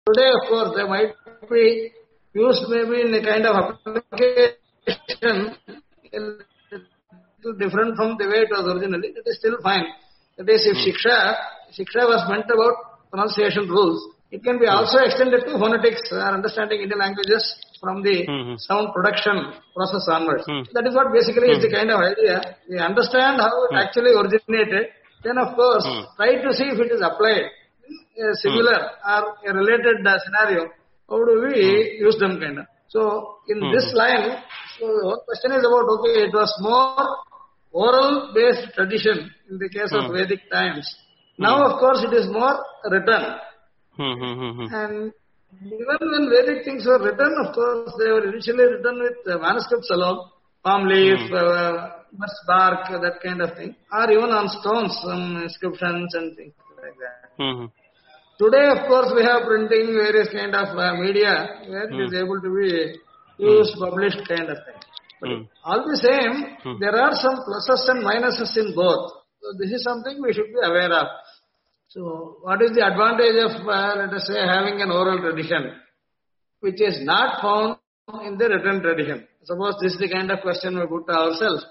Today, of course, they might be used maybe in a kind of application little different from the way it was originally. It is still fine. That is, if Shiksha was meant about pronunciation rules, it can be also extended to phonetics or understanding Indian languages from the sound production process onwards. That is what basically is the kind of idea. We understand how it actually originated, then of course try to see if it is applied in a similar or a related scenario. How do we use them kind of? So in this line, so the whole question is about, okay, it was more oral based tradition in the case of Vedic times. Now of course it is more written. And even when Vedic things were written, of course, they were initially written with manuscripts alone, palm leaf, birch bark, that kind of thing, or even on stones, some inscriptions and things like that. Today, of course, we have printing, various kind of media where it is able to be used, published kind of thing. But all the same, there are some pluses and minuses in both. So this is something we should be aware of. So, what is the advantage of, let us say, having an oral tradition, which is not found in the written tradition? Suppose this is the kind of question we put to ourselves.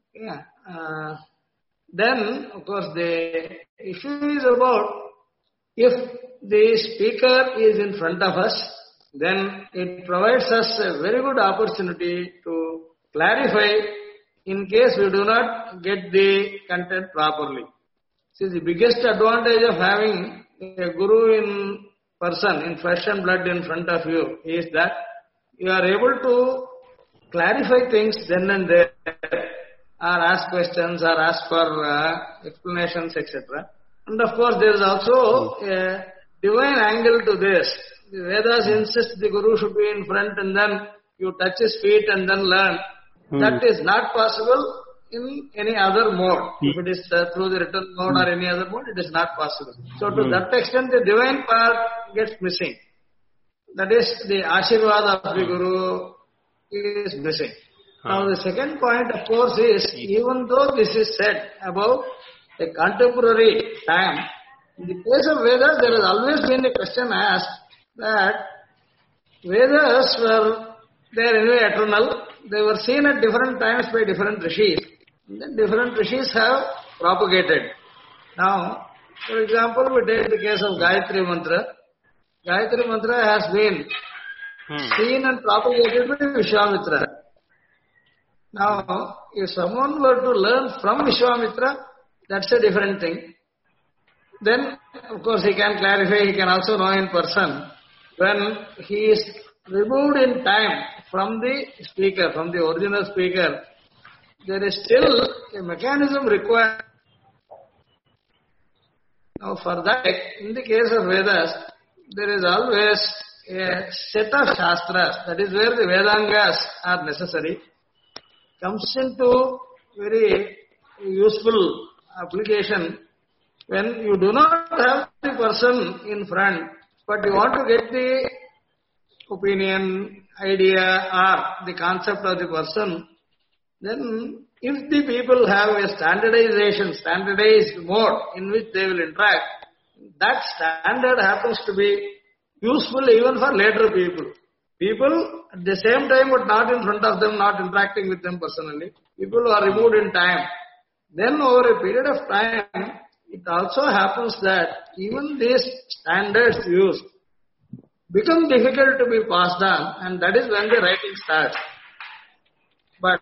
Then, of course, the issue is about if the speaker is in front of us, then it provides us a very good opportunity to clarify in case we do not get the content properly. See, the biggest advantage of having a guru in person, in flesh and blood in front of you, is that you are able to clarify things then and there, or ask questions, or ask for explanations, etc. And of course, there is also a divine angle to this. The Vedas insist the guru should be in front and then you touch his feet and then learn. That is not possible in any other mode. If it is through the written mode or any other mode, it is not possible. So to that extent, the divine part gets missing. That is, the Ashirvad of the Guru is missing. Now the second point, of course, is even though this is said about a contemporary time, in the case of Vedas, there has always been a question asked that Vedas were, they are anyway eternal. They were seen at different times by different rishis. And then different rishis have propagated. Now, for example, we take the case of Gayatri Mantra. Gayatri Mantra has been seen and propagated by Vishwamitra. Now, if someone were to learn from Vishwamitra, that's a different thing. Then, of course, he can clarify, he can also know in person. When he is removed in time from the speaker, from the original speaker, there is still a mechanism required. Now, for that, in the case of Vedas, there is always a set of Shastras, that is where the Vedangas are necessary, comes into very useful application when you do not have the person in front, but you want to get the opinion, idea, or the concept of the person. Then, if the people have a standardized mode in which they will interact, that standard happens to be useful even for later people. People at the same time, but not in front of them, not interacting with them personally. People who are removed in time. Then, over a period of time, it also happens that even these standards used become difficult to be passed on, and that is when the writing starts. But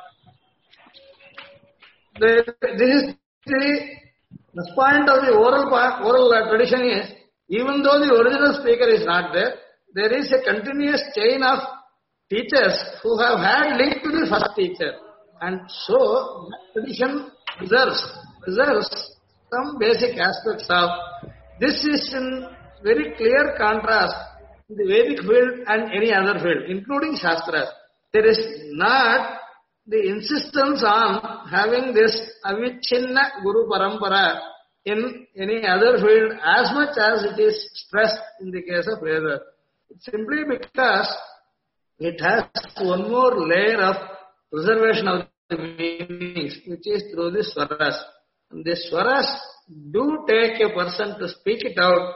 this is the point of the oral tradition is, even though the original speaker is not there, there is a continuous chain of teachers who have had link to the first teacher. And so, that tradition preserves some basic aspects of. This is in very clear contrast in the Vedic field and any other field, including Shastras. There is not the insistence on having this avichinna Guru Parampara in any other field as much as it is stressed in the case of Veda. It's simply because it has one more layer of preservation of the meanings, which is through the swaras. And the swaras do take a person to speak it out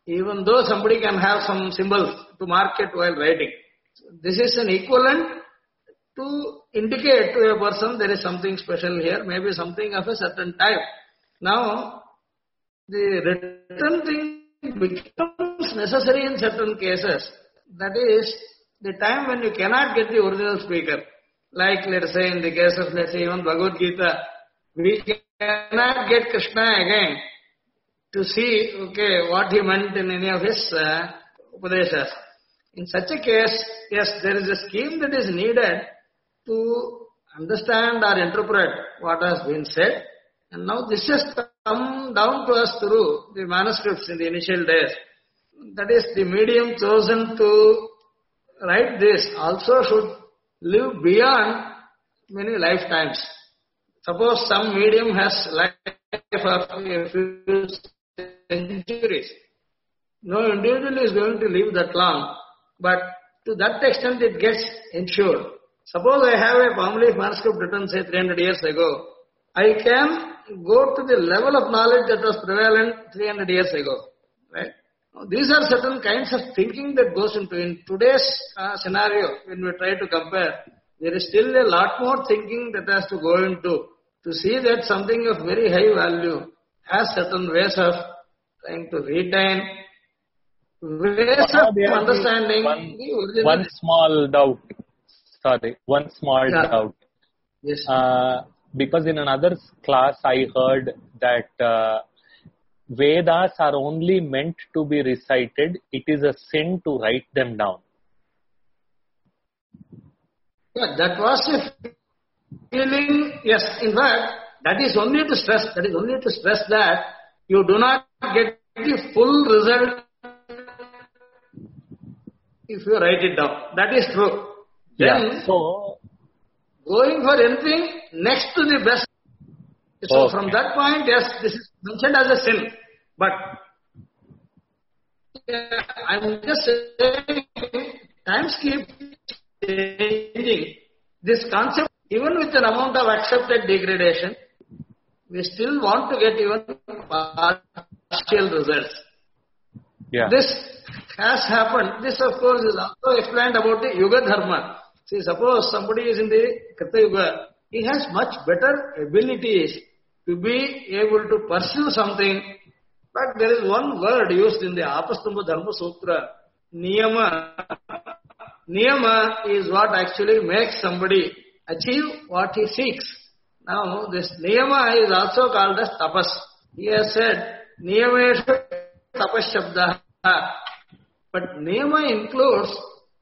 even though somebody can have some symbols to mark it while writing. This is an equivalent to indicate to a person there is something special here, maybe something of a certain type. Now, the written thing becomes necessary in certain cases. That is, the time when you cannot get the original speaker. Like, let's say, in the case of, let's say, even Bhagavad Gita, we cannot get Krishna again to see, okay, what he meant in any of his Upadeshas. In such a case, yes, there is a scheme that is needed to understand or interpret what has been said. And now this has come down to us through the manuscripts in the initial days. That is, the medium chosen to write this also should live beyond many lifetimes. Suppose some medium has life of a few centuries. No individual is going to live that long, but to that extent it gets ensured. Suppose I have a palm leaf manuscript written, say, 300 years ago. I can go to the level of knowledge that was prevalent 300 years ago. Right? These are certain kinds of thinking that goes into. In today's scenario, when we try to compare, there is still a lot more thinking that has to go into to see that something of very high value has certain ways of trying to retain, ways of understanding the original. One small doubt. Doubt. Yes. Because in another class I heard that Vedas are only meant to be recited. It is a sin to write them down. Yeah, that was a feeling. Yes, in fact, that is only to stress. That you do not get the full result if you write it down. That is true. Then, so going for anything next to the best. So from that point, yes, this is mentioned as a sin. But I'm just saying, times keep changing. This concept, even with an amount of accepted degradation, we still want to get even partial results. Yeah. This has happened. This, of course, is also explained about the Yuga Dharma. See, suppose somebody is in the Krita Yuga, he has much better abilities to be able to pursue something. But there is one word used in the Apastamba Dharma Sutra, Niyama. Niyama is what actually makes somebody achieve what he seeks. Now, this Niyama is also called as Tapas. He has said, Niyameshu Tapas Shabda. But Niyama includes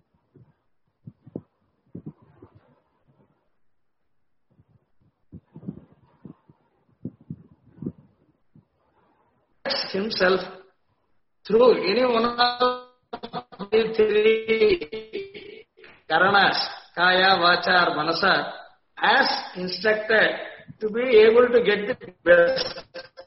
himself through any one of the three karanas, kaya, vacha or manasa, as instructed to be able to get the best.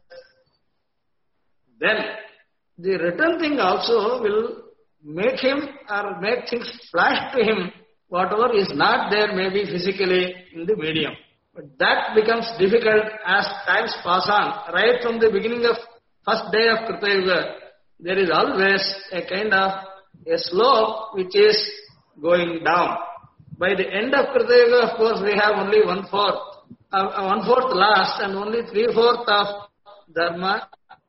Then the written thing also will make him or make things flash to him, whatever is not there maybe physically in the medium. But that becomes difficult as times pass on. Right from the beginning of first day of Krita Yuga, there is always a kind of a slope which is going down. By the end of Krita Yuga, of course, we have only 1/4 last and only 3/4 of Dharma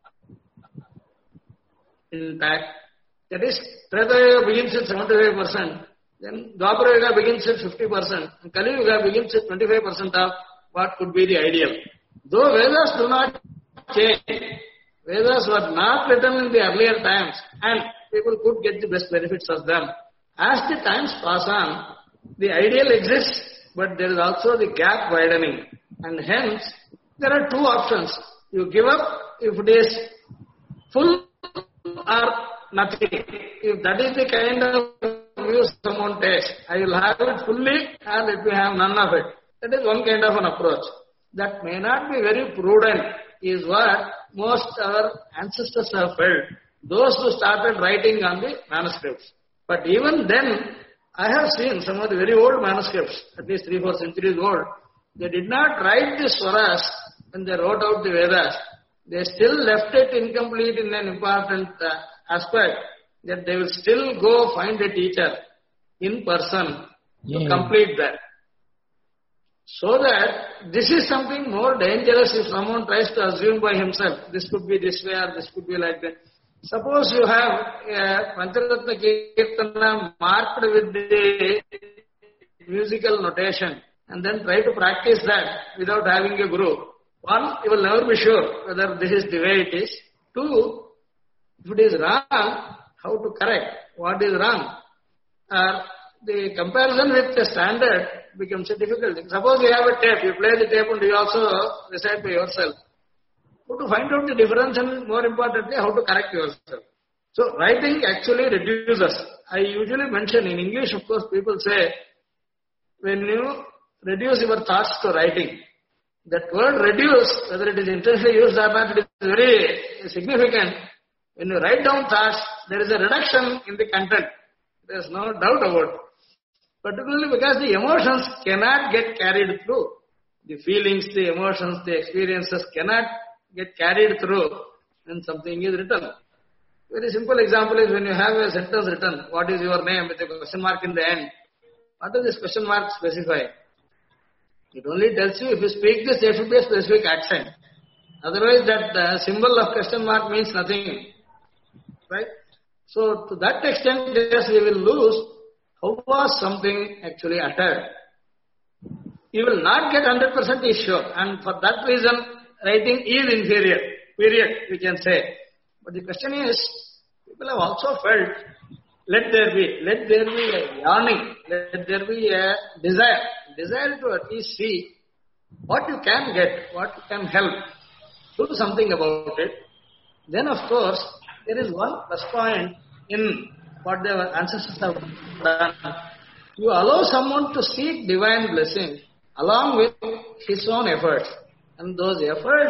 intact. That is, Treta Yuga begins with 75%, then Dwapara Yuga begins with 50%, and Kali Yuga begins with 25% of what could be the ideal. Though Vedas do not change, Vedas were not written in the earlier times, and people could get the best benefits of them. As the times pass on, the ideal exists, but there is also the gap widening. And hence, there are two options. You give up if it is full or nothing. If that is the kind of view someone takes, I will have it fully and let me have none of it. That is one kind of an approach. That may not be very prudent, is what most our ancestors have felt. Those who started writing on the manuscripts. But even then, I have seen some of the very old manuscripts, at least 3-4 centuries old. They did not write the swaras when they wrote out the Vedas. They still left it incomplete in an important aspect that they will still go find a teacher in person to complete that. So that this is something more dangerous if someone tries to assume by himself, this could be this way or this could be like that. Suppose you have a Pancharatna Kirtana marked with the musical notation and then try to practice that without having a guru. One, you will never be sure whether this is the way it is. Two, if it is wrong, how to correct what is wrong. The comparison with the standard becomes a difficult thing. Suppose you have a tape, you play the tape and you also recite by yourself. How to find out the difference and more importantly, how to correct yourself. So writing actually reduces. I usually mention in English, of course, people say, when you reduce your thoughts to writing, that word reduce, whether it is intentionally used or not, it is very significant. When you write down thoughts, there is a reduction in the content. There is no doubt about it. Particularly because the emotions cannot get carried through. The feelings, the emotions, the experiences cannot get carried through when something is written. Very simple example is when you have a sentence written, what is your name with a question mark in the end. What does this question mark specify? It only tells you if you speak this, there should be a specific accent. Otherwise that symbol of question mark means nothing. Right? So to that extent, yes, we will lose how was something actually uttered. You will not get 100% sure, and for that reason, writing is inferior, period, we can say. But the question is, people have also felt, let there be a yearning, let there be a desire to at least see what you can get, what you can help, do something about it. Then of course, there is one plus point in what their ancestors have done. You allow someone to seek divine blessing along with his own efforts. And those efforts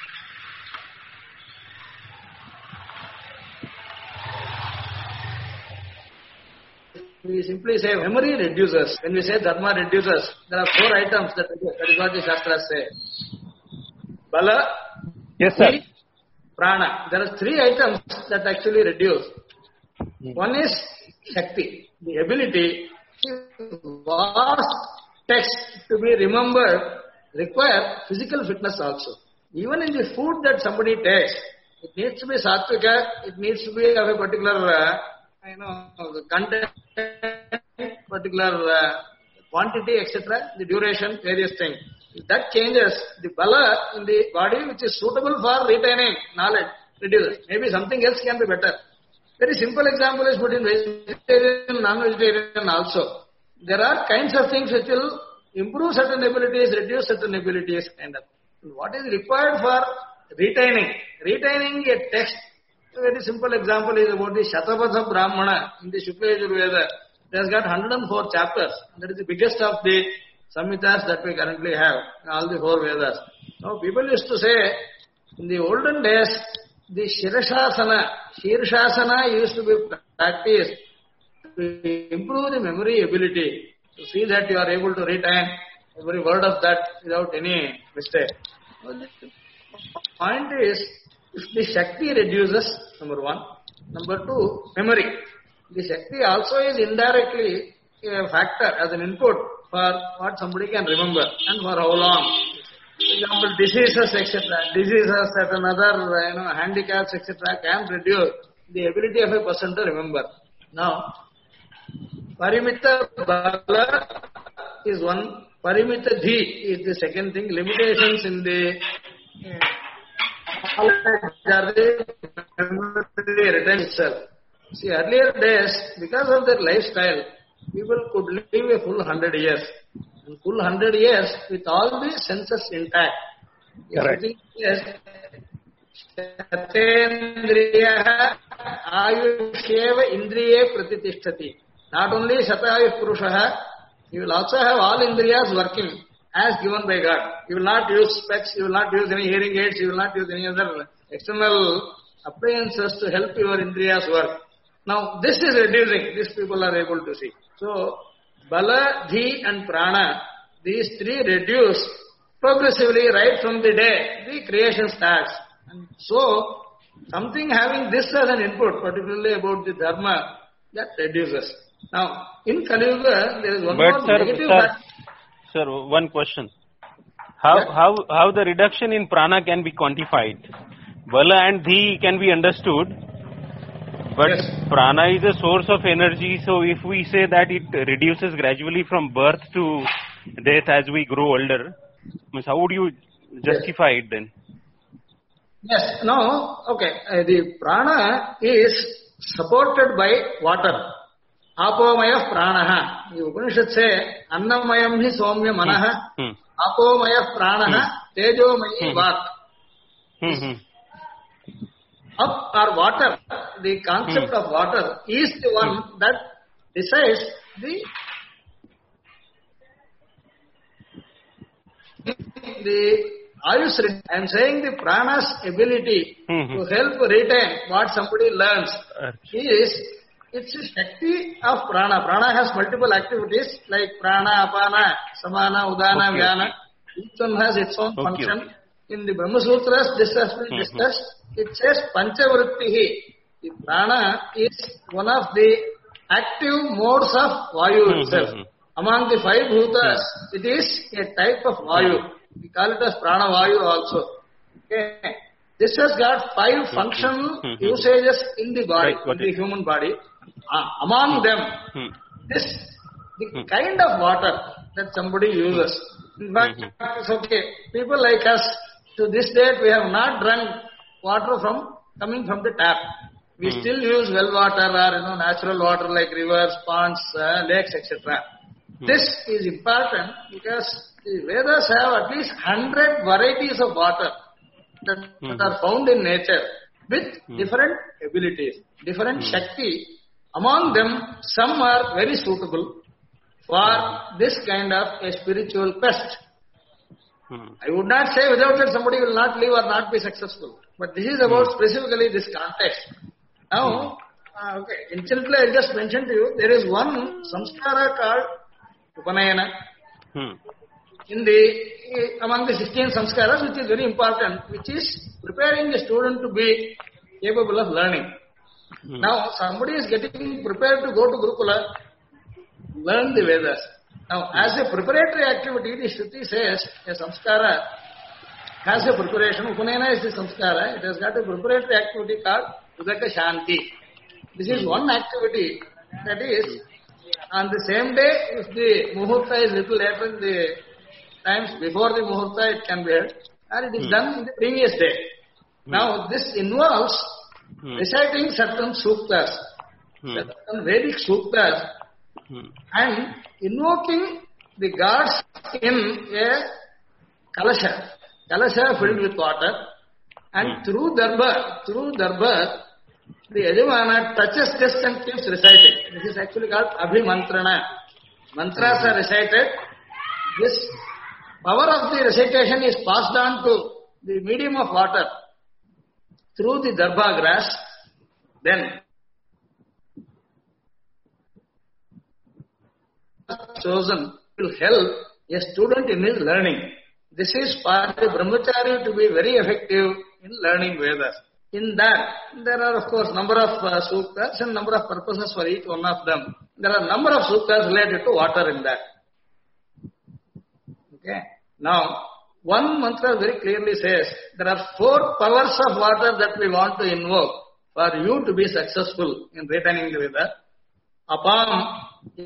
we simply say memory reduces. When we say dharma reduces, there are 4 items that is what the Shastras say. Bala, yes, sir. Prana. There are 3 items that actually reduce. One is Shakti, the ability to vast text to be remembered require physical fitness also. Even in the food that somebody takes, it needs to be sattvika, it needs to be of a particular content, particular quantity, etc., the duration, various things. If that changes, the bala in the body which is suitable for retaining knowledge reduces. Maybe something else can be better. Very simple example is put in vegetarian, non-vegetarian also. There are kinds of things which will improve certain abilities, reduce certain abilities, kind of. What is required for retaining a text? A very simple example is about the Shatapatha Brahmana in the Shukla Yajurveda. It has got 104 chapters. That is the biggest of the Samhitas that we currently have, all the 4 Vedas. Now people used to say, in the olden days, the Shirshasana used to be practiced to improve the memory ability, to see that you are able to retain every word of that without any mistake. So the point is, if the Shakti reduces, number 1. Number 2, memory. The Shakti also is indirectly a factor as an input for what somebody can remember and for how long. For example, diseases, etc. Diseases at another, handicaps, etc. can reduce the ability of a person to remember. Now, Parimita Bala is one. Parimita Dhi is the second thing. Limitations in the retention itself. See, earlier days, because of their lifestyle, people could live a full 100 years. And full 100 years with all the senses intact. Correct. Yes. Shatendriya ayusheva indriye pratitishthati. Not only Shatayush Purushaha, he will also have all indriyas working as given by God. You will not use specs, you will not use any hearing aids, you will not use any other external appliances to help your indriyas work. Now, this is reducing. These people are able to see. So, Bala, Dhi and Prana, these 3 reduce progressively right from the day the creation starts. And so, something having this as an input, particularly about the dharma, that reduces. Now, in Kali Yuga, there is one more negative factor. Sir, one question. How the reduction in prana can be quantified? Bala and dhi can be understood, but Yes. prana is a source of energy, so if we say that it reduces gradually from birth to death as we grow older, means how would you justify it then? Yes, no, okay. The prana is supported by water. Apomaya pranaha. The Upanishad say, Annamayam hi somya manaha, apomaya pranaha, tejomayi vak. Up or water, the concept of water is the one that decides the ayush. I am saying the prana's ability to help retain what somebody learns is, it's a shakti of prana. Prana has multiple activities like prana, apana, samana, udana, vyana. Each one has its own function. In the Brahma Sutras, this has been discussed. It says panchavrittihi. The prana is one of the active modes of Vayu itself. Among the 5 bhutas, it is a type of Vayu. We call it as prana Vayu also. Okay. This has got 5 functional usages in the body, in the human body. Among them, the kind of water that somebody uses. In fact, it's okay. People like us, to this date, we have not drunk water coming from the tap. We still use well water or natural water like rivers, ponds, lakes, etc. This is important because the Vedas have at least 100 varieties of water that are found in nature with different abilities, different Shakti. Among them, some are very suitable for this kind of a spiritual quest. I would not say without it somebody will not live or not be successful. But this is about specifically this context. Now, incidentally I just mentioned to you, there is one samskara called Upanayana. Among the 16 samskaras, which is very important, which is preparing the student to be capable of learning. Now, somebody is getting prepared to go to Gurukula, learn the Vedas. Now, as a preparatory activity, the Shruti says a samskara has a preparation. Upanayana is the samskara. It has got a preparatory activity called Udaka Shanti. This is one activity that is on the same day. If the Muhurta is little later in the times before the Muhurta, it can be held, or it is done in the previous day. Now, this involves reciting certain suktas, certain Vedic suktas, and invoking the gods in a kalasha filled with water, and through darbar, the Yajamana touches this and keeps reciting. This is actually called Abhimantrana. Mantras are recited. This power of the recitation is passed on to the medium of water through the darba grass. Then chosen to help a student in his learning. This is for the brahmachari to be very effective in learning Vedas. In that, there are of course number of suktas and number of purposes for each one of them. There are number of suktas related to water in that. Okay. Now, one mantra very clearly says there are 4 powers of water that we want to invoke for you to be successful in retaining the Veda. Apam,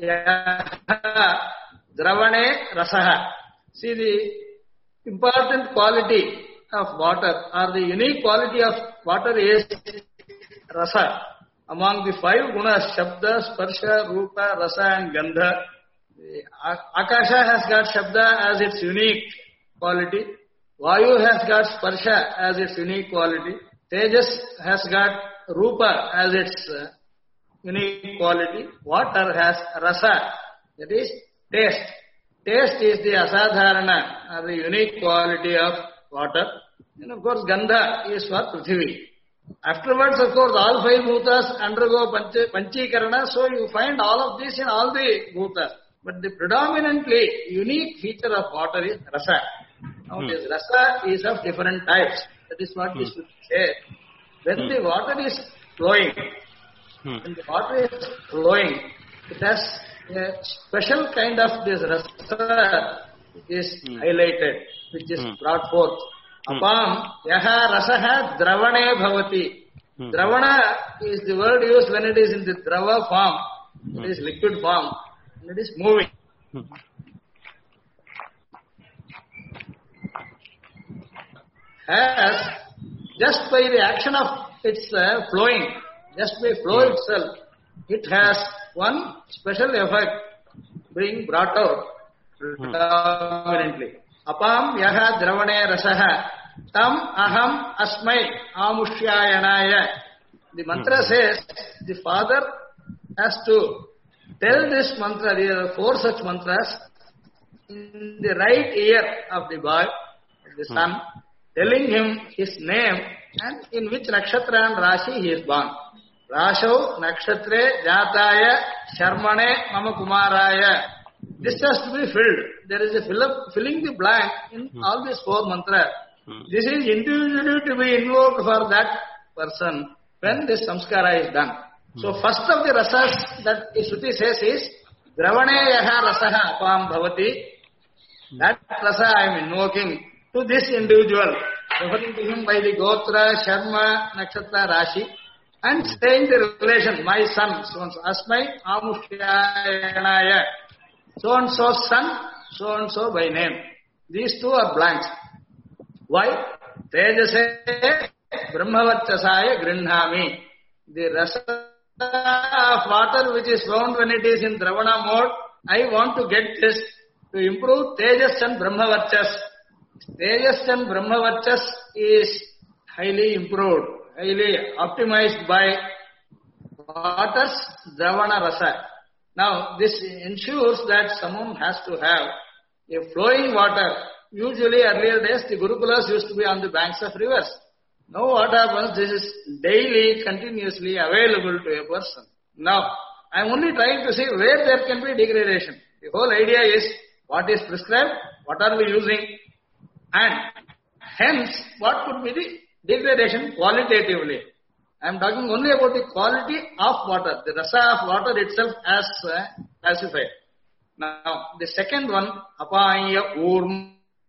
Dravane, Rasaha. See, the important quality of water or the unique quality of water is Rasa. Among the 5 gunas, Shabda, Sparsha, Rupa, Rasa and Gandha, Akasha has got Shabda as its unique quality. Vayu has got Sparsha as its unique quality. Tejas has got Rupa as its unique quality. Water has Rasa, that is taste. Taste is the asadharana, or the unique quality of water. And of course, Gandha is for Prithvi. Afterwards, of course, all 5 bhutas undergo panchikarana, so you find all of this in all the bhutas. But the predominantly unique feature of water is Rasa. Now, this Rasa is of different types. That is what we should say. when the water is flowing, it has a special kind of this rasa is highlighted, which is brought forth. Apam yaha rasaha dravane bhavati. Dravana is the word used when it is in the drava form, it is liquid form, and it is moving. As just by the action of its flowing, just by flow itself, it has one special effect being brought out predominantly. Apam yaha dravane rasaha tam aham asmai amushyayanaya. The mantra says the father has to tell this mantra. There are 4 such mantras in the right ear of the boy, the son, telling him his name and in which nakshatra and rashi he is born. Rasho nakshatre jataya sharmane mama kumaraya. This has to be filled. There is a filling the blank in all these 4 mantras. This is individually to be invoked for that person when this samskara is done. So first of the rasas that Shruti says is Dravane yaha rasaha apam bhavati. That rasa I am invoking to this individual, referring to him by the Gotra, Sharma, Nakshatra, Rashi, and saying the relation, my son, so-and-so, Asmai Amushyanaya, so-and-so son, so-and-so by name. These 2 are blanks. Why? Tejase Brahmavarchasaya Grinhami. The rasa of water which is found when it is in Dravana mode, I want to get this to improve Tejas and Brahmavarchas. Tejas and Brahmavarchas is highly improved, highly optimized by water's Dravana rasa. Now, this ensures that someone has to have a flowing water. Usually, earlier days, the Gurukulas used to be on the banks of rivers. Now, what happens? This is daily, continuously available to a person. Now, I am only trying to see where there can be degradation. The whole idea is what is prescribed, what are we using, and hence, what could be the degradation qualitatively. I am talking only about the quality of water, the rasa of water itself as classified. Now, the second one, apaya urma,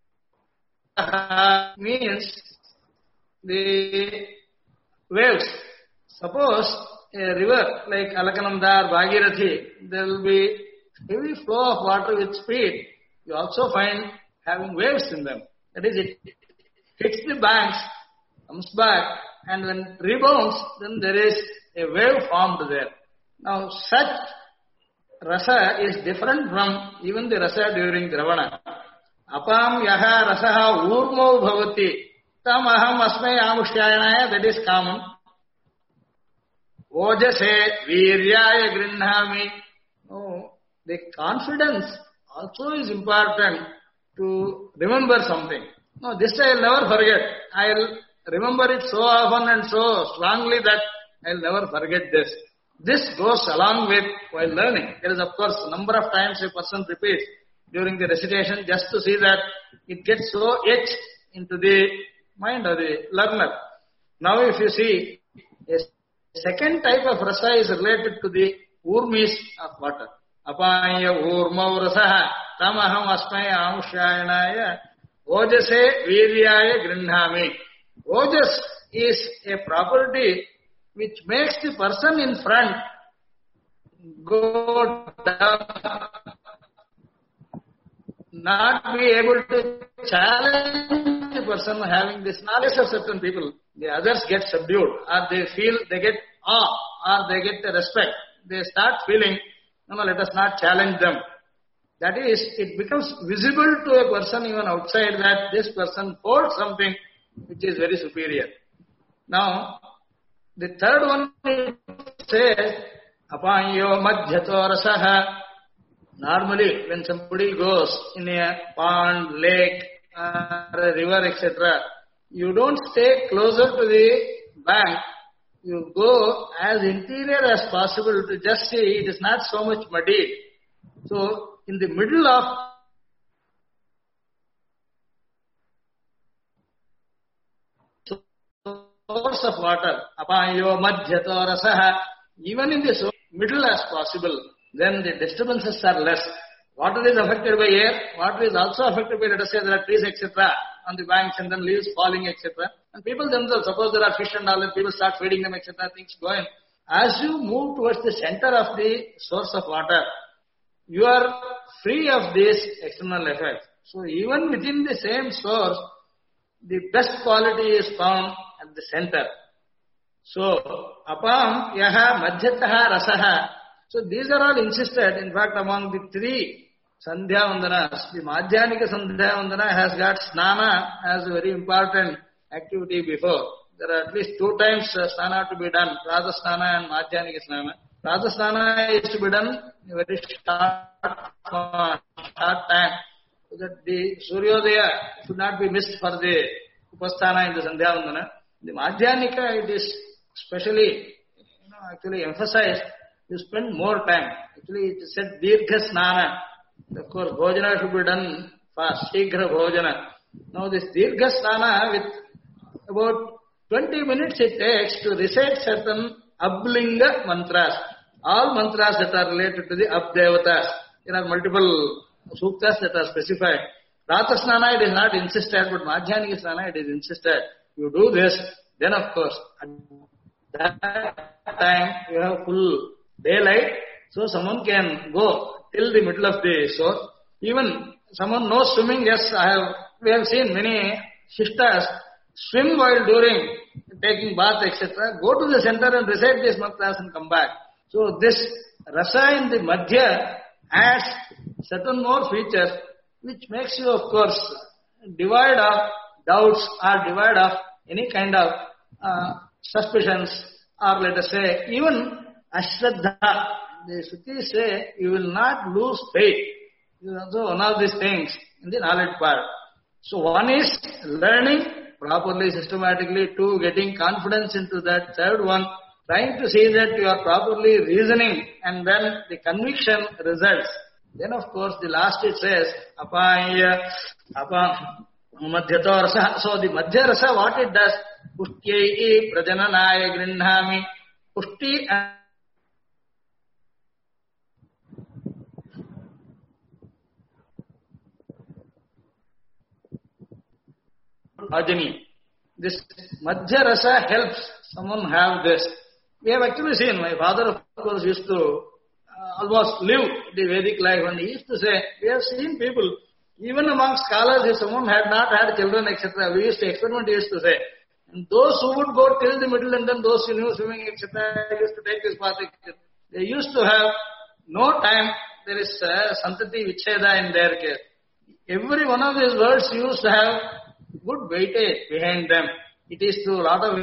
means the waves. Suppose a river like Alakananda or Bhagirathi, there will be heavy flow of water with speed. You also find having waves in them. That is, it hits the banks, comes back, and when it rebounds, then there is a wave formed there. Now, such rasa is different from even the rasa during Dravana. Apam yaha rasaha urmo bhavati. Tam aham asmai amushyayanaya, that is common. Ojase viryaya grinhami. Oh, the confidence also is important to remember something. No, this I will never forget. I will remember it so often and so strongly that I will never forget this. This goes along with while learning. There is, of course, a number of times a person repeats during the recitation just to see that it gets so etched into the mind of the learner. Now, if you see, a second type of rasa is related to the urmis of water. Apaya urmau rasaha tamaham asmai amushyayanaya ojase viryaya grinhami. Ojas is a property which makes the person in front go down, not be able to challenge the person having this knowledge of certain people. The others get subdued, or they feel they get awe, or they get the respect. They start feeling, no, let us not challenge them. That is, it becomes visible to a person even outside that this person holds something which is very superior. Now, the third one says, apanyo madhyato rasaha. Normally, when somebody goes in a pond, lake, or a river, etc., you don't stay closer to the bank. You go as interior as possible to just see it is not so much muddy. So, in the middle of source of water, apayo madhyato rasaha, even in the middle as possible, then the disturbances are less. Water is affected by air, water is also affected by, let us say, there are trees, etc., on the banks and then leaves falling, etc. And people themselves, suppose there are fish and all, and people start feeding them, etc., things go in. As you move towards the center of the source of water, you are free of these external effects. So even within the same source, the best quality is found at the center. So, apam yaha madhyataha rasaha. So these are all insisted. In fact, among the three Sandhya Vandanas, the Madhyanika Sandhya Vandana has got Snana as a very important activity before. There are at least 2 times Snana to be done, Radha Snana and Madhyanika Snana. Radha Snana is to be done in a very short time, so that the Suryodaya should not be missed for the Upasthana in the Sandhya Vandana. The Madhyanika, it is specially, actually emphasized, you spend more time. Actually, it is said Dirgha Snana. Of course, Bhojana should be done fast, Shighra Bhojana. Now this Dirgha Snana, with about 20 minutes it takes to recite certain Ablinga mantras. All mantras that are related to the Abdevatas. There are multiple suktas that are specified. Rata Snana, it is not insisted, but Madhyanika Snana, it is insisted. You do this, then of course, at that time you have full daylight, so someone can go till the middle of the source. Even someone knows swimming, yes, we have seen many shishtas swim while during taking bath, etc. Go to the center and recite these mantras and come back. So this rasa in the madhya adds certain more features which makes you, of course, devoid of doubts or devoid of any kind of suspicions, or let us say even ashraddha. The Srutis say you will not lose faith. This is also one of these things in the knowledge part. So one is learning properly, systematically, 2, getting confidence into that, 3rd one, trying to see that you are properly reasoning, and then the conviction results. Then of course the last it says, apaya, madhyato rasa. So the madhya rasa, what it does, pushtyai prajananaya grinnhami, pushti and Ajani. This Madhya Rasa helps someone have this. We have actually seen, my father of course used to almost live the Vedic life, and he used to say, we have seen people, even among scholars, if someone had not had children, etc., we used to experiment, he used to say. And those who would go till the middle and then those who knew swimming, etc., used to take this path, etc. They used to have no time, there is santati vicheda in their case. Every one of these words used to have good weightage behind them. It is through a lot of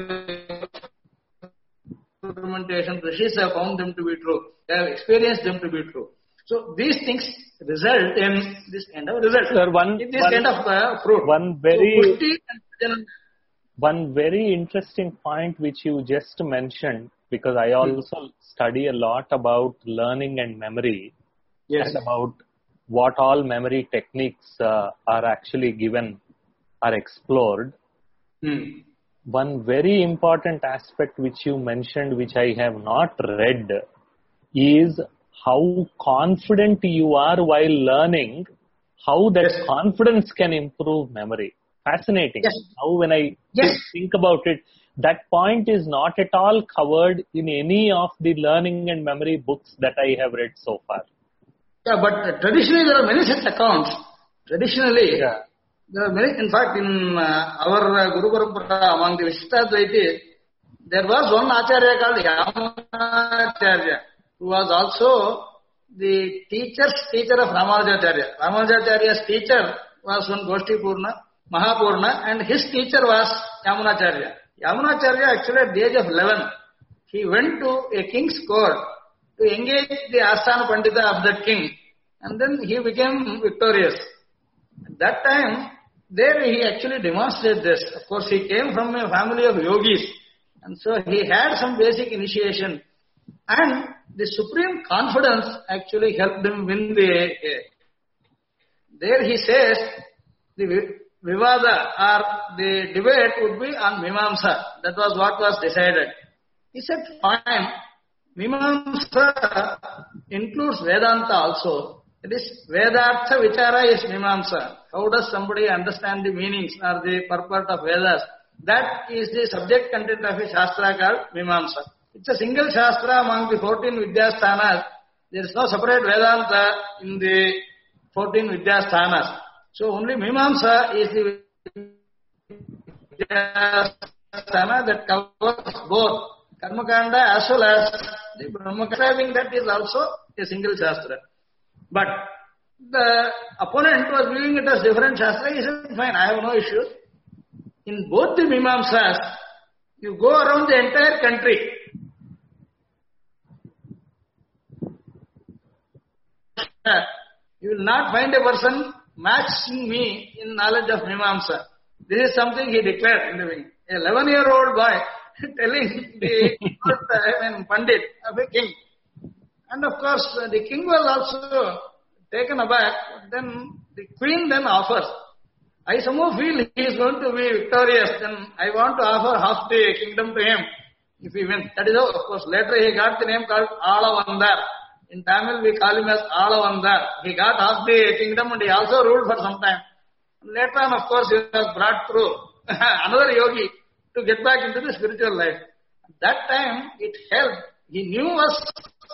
implementation, Rishis have found them to be true. They have experienced them to be true. So these things result in this kind of result. Sir, kind of fruit. One very interesting point which you just mentioned, because I also study a lot about learning and memory, yes, and about what all memory techniques are actually given, are explored. One very important aspect which you mentioned, which I have not read, is how confident you are while learning, how that confidence can improve memory. Fascinating. Yes. Now when I think about it, that point is not at all covered in any of the learning and memory books that I have read so far. Yeah, but traditionally there are many such accounts. Traditionally, there are many. In fact, in our Guru Parampara, among the Vishishtadvaitis, there was one Acharya called Yamunacharya, who was also the teacher's teacher of Ramanujacharya. Ramanujacharya's teacher was one Goshti Purna, Mahapurna, and his teacher was Yamunacharya. Yamunacharya, actually at the age of 11, he went to a king's court to engage the Asthana Pandita of that king, and then he became victorious. At that time, there he actually demonstrated this. Of course, he came from a family of yogis, and so he had some basic initiation, and the supreme confidence actually helped him win the case. There he says, the Vivada or the debate would be on Mimamsa. That was what was decided. He said, fine, Mimamsa includes Vedanta also. It is Vedartha Vichara is Mimamsa. How does somebody understand the meanings or the purport of Vedas? That is the subject content of a Shastra called Mimamsa. It's a single Shastra among the 14 Vidyasthanas. There is no separate Vedanta in the 14 Vidyasthanas. So only Mimamsa is the Vidyasthana that covers both Karmakanda as well as the Brahmakanda. Having that is also a single Shastra. But the opponent was viewing it as different Shastra. He said, fine, I have no issues. In both the Mimamsas, you go around the entire country. You will not find a person matching me in knowledge of Mimamsa. This is something he declared in the beginning. A 11-year-old boy telling the Pandit of a king. And of course, the king was also taken aback. Then the queen then offers. I somehow feel he is going to be victorious. Then I want to offer half the kingdom to him if he wins. That is how, of course, later he got the name called Alavandar. In Tamil we call him as Alavandar. He got half the kingdom and he also ruled for some time. Later on, of course, he was brought through another yogi to get back into the spiritual life. At that time, it helped. He knew us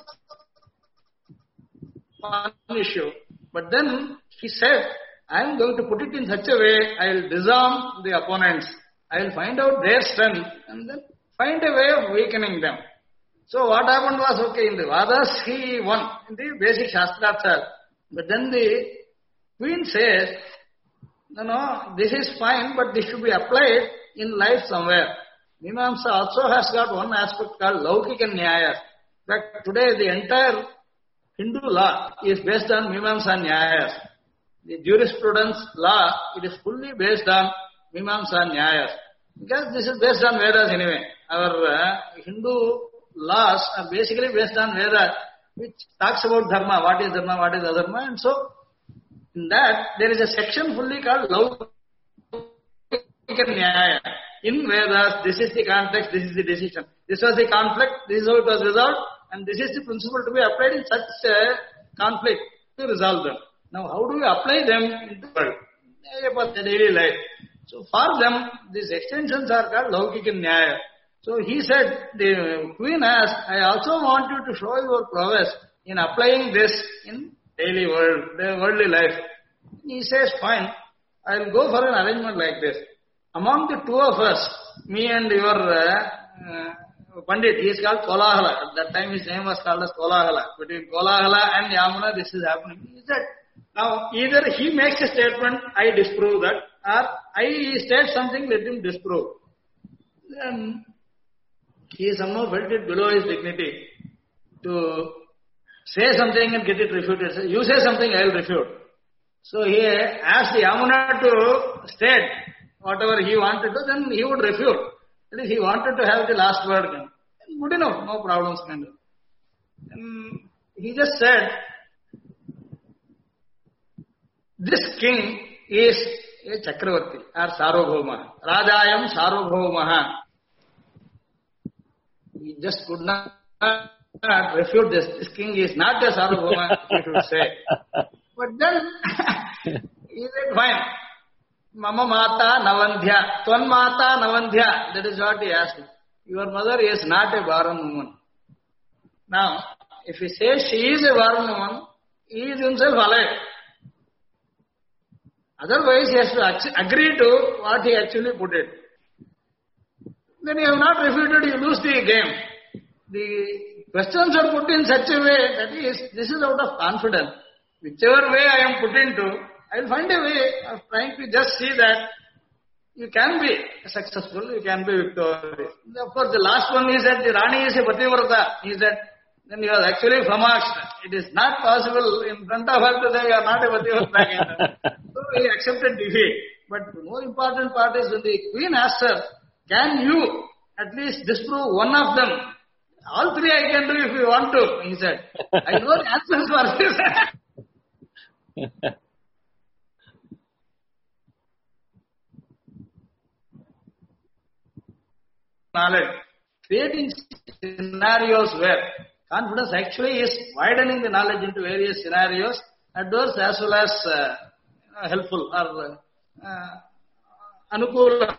one issue. But then he said, I am going to put it in such a way, I will disarm the opponents. I will find out their strength and then find a way of weakening them. So what happened was, okay, in the Vadas he won, in the basic Shastra itself. But then the queen says, no, this is fine, but this should be applied in life somewhere. Mimamsa also has got one aspect called Laukika Nyaya. In fact, today the entire Hindu law is based on Mimamsa Nyayas. The jurisprudence law, it is fully based on Mimamsa Nyayas. Because this is based on Vedas anyway. Our Hindu laws are basically based on Vedas, which talks about Dharma, what is Adharma, and so in that there is a section fully called Laukika Nyaya. In Vedas, this is the context, this is the decision. This was the conflict, this is how it was resolved, and this is the principle to be applied in such a conflict to resolve them. Now, how do we apply them in the world? The daily life. So, for them, these extensions are called Laukika Nyaya. So, he said, the queen asked, I also want you to show your prowess in applying this in daily world, the worldly life. He says, fine, I will go for an arrangement like this. Among the two of us, me and your Pandit, he is called Kolahala. At that time his name was called as Kolahala. Between Kolahala and Yamuna, this is happening. He said, now either he makes a statement, I disprove that, or I state something, let him disprove. Then he somehow felt it below his dignity to say something and get it refuted. So, you say something, I will refute. So he asked Yamuna to state whatever he wanted to, then he would refute. That is, he wanted to have the last word. Good enough, no problems kind of. And he just said, this king is a Chakravarti or Sarvabhauma. Rajayam Sarvabhaumaha. He just could not refute this. This king is not a Sarvabhauma, he should say. But then, he said, fine. Mama Mata Navandhya. Twan Mata Navandhya. That is what he asked. Your mother is not a barren woman. Now, if he says she is a barren woman, he is himself alive. Otherwise, he has to agree to what he actually put it. Then you have not refuted, you lose the game. The questions are put in such a way that this is out of confidence. Whichever way I am put into, I will find a way of trying to just see that you can be successful, you can be victorious. Of course, the last one is that the Rani is a Pativrata. He said, then he was actually flummoxed. It is not possible in front of her to say you are not a Pativrata. So he accepted defeat. But the more important part is when the queen asked her, can you at least disprove one of them? All three I can do if you want to, he said. I know the answers for this. knowledge, creating scenarios where confidence actually is widening the knowledge into various scenarios, adverse as well as helpful or anukula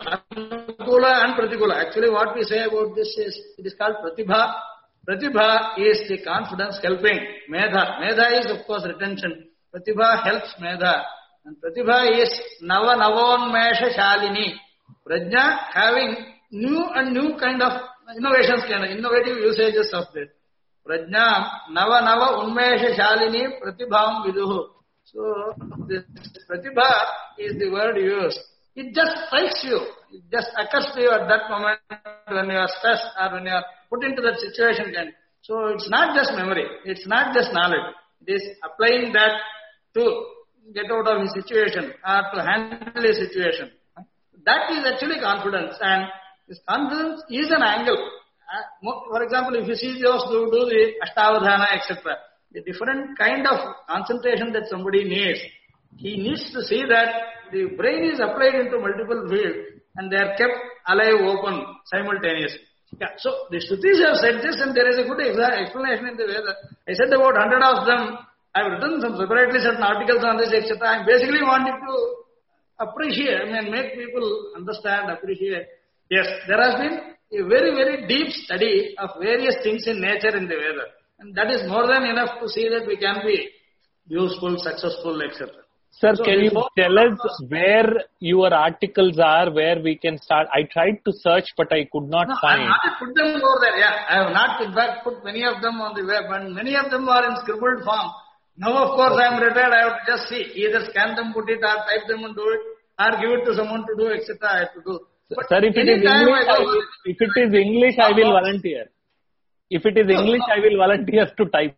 and pratikula. Actually, what we say about this is, it is called pratibha. Pratibha is the confidence helping medha. Medha is of course retention. Pratibha helps medha. And pratibha is nava navonmesha shalini. Prajna having new and new kind of innovations, innovative usages of this. Prajna nava nava unmesha shalini pratibham viduhu. So this pratibha is the word used. It just strikes you. It just occurs to you at that moment when you are stressed or when you are put into that situation. So it's not just memory. It's not just knowledge. It is applying that to get out of a situation or to handle a situation. That is actually confidence. And this confidence is an angle. For example, if you see those who do the Ashtavadhana, etc., the different kind of concentration that somebody needs, he needs to see that the brain is applied into multiple fields and they are kept alive, open simultaneously. Yeah, so the Shrutis have said this, and there is a good explanation in the Veda. I said about 100 of them. I have written some separately certain articles on this, etc. I basically wanted to appreciate, make people understand, appreciate. Yes, there has been a very, very deep study of various things in nature in the Veda. And that is more than enough to see that we can be useful, successful, etc. Sir, so can you tell us where your articles are, where we can start? I tried to search, but I could not find. I have not put them over there, yeah. I have not, in fact, put many of them on the web, and many of them are in scribbled form. Now, of course, I am retired, I have to just see, either scan them, put it, or type them and do it, or give it to someone to do, etc. I have to do. But sir, if it is English, I will volunteer. If it is English, I will volunteer to type.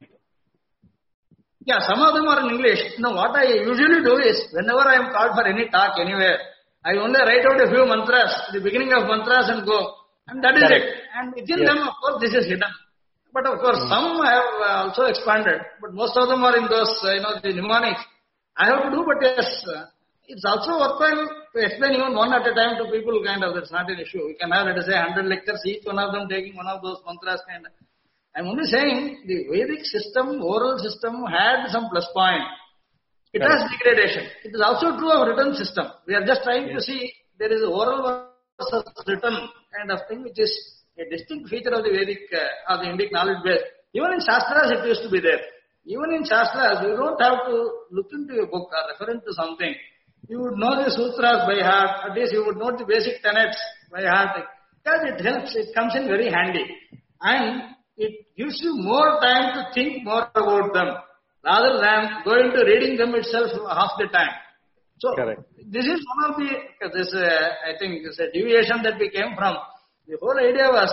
Yeah, some of them are in English. Now, what I usually do is, whenever I am called for any talk anywhere, I only write out a few mantras, the beginning of mantras and go. And that is it. And within them, of course, this is hidden. But of course, some have also expanded. But most of them are in those, the mnemonics. I have to do, but yes, it's also worthwhile to explain even one at a time to people, that's not an issue. We can have, let us say, 100 lectures, each one of them taking one of those mantras, I'm only saying the Vedic system, oral system had some plus point. It has degradation. It is also true of written system. We are just trying to see there is oral versus written kind of thing, which is a distinct feature of the Vedic or the Indic knowledge base. Even in Shastras, it used to be there. Even in Shastras, you don't have to look into a book or refer to something. You would know the sutras by heart. At least you would know the basic tenets by heart. Because it helps. It comes in very handy. And it gives you more time to think more about them rather than going to reading them itself half the time. So, this is one of the, I think it's a deviation that we came from. The whole idea was,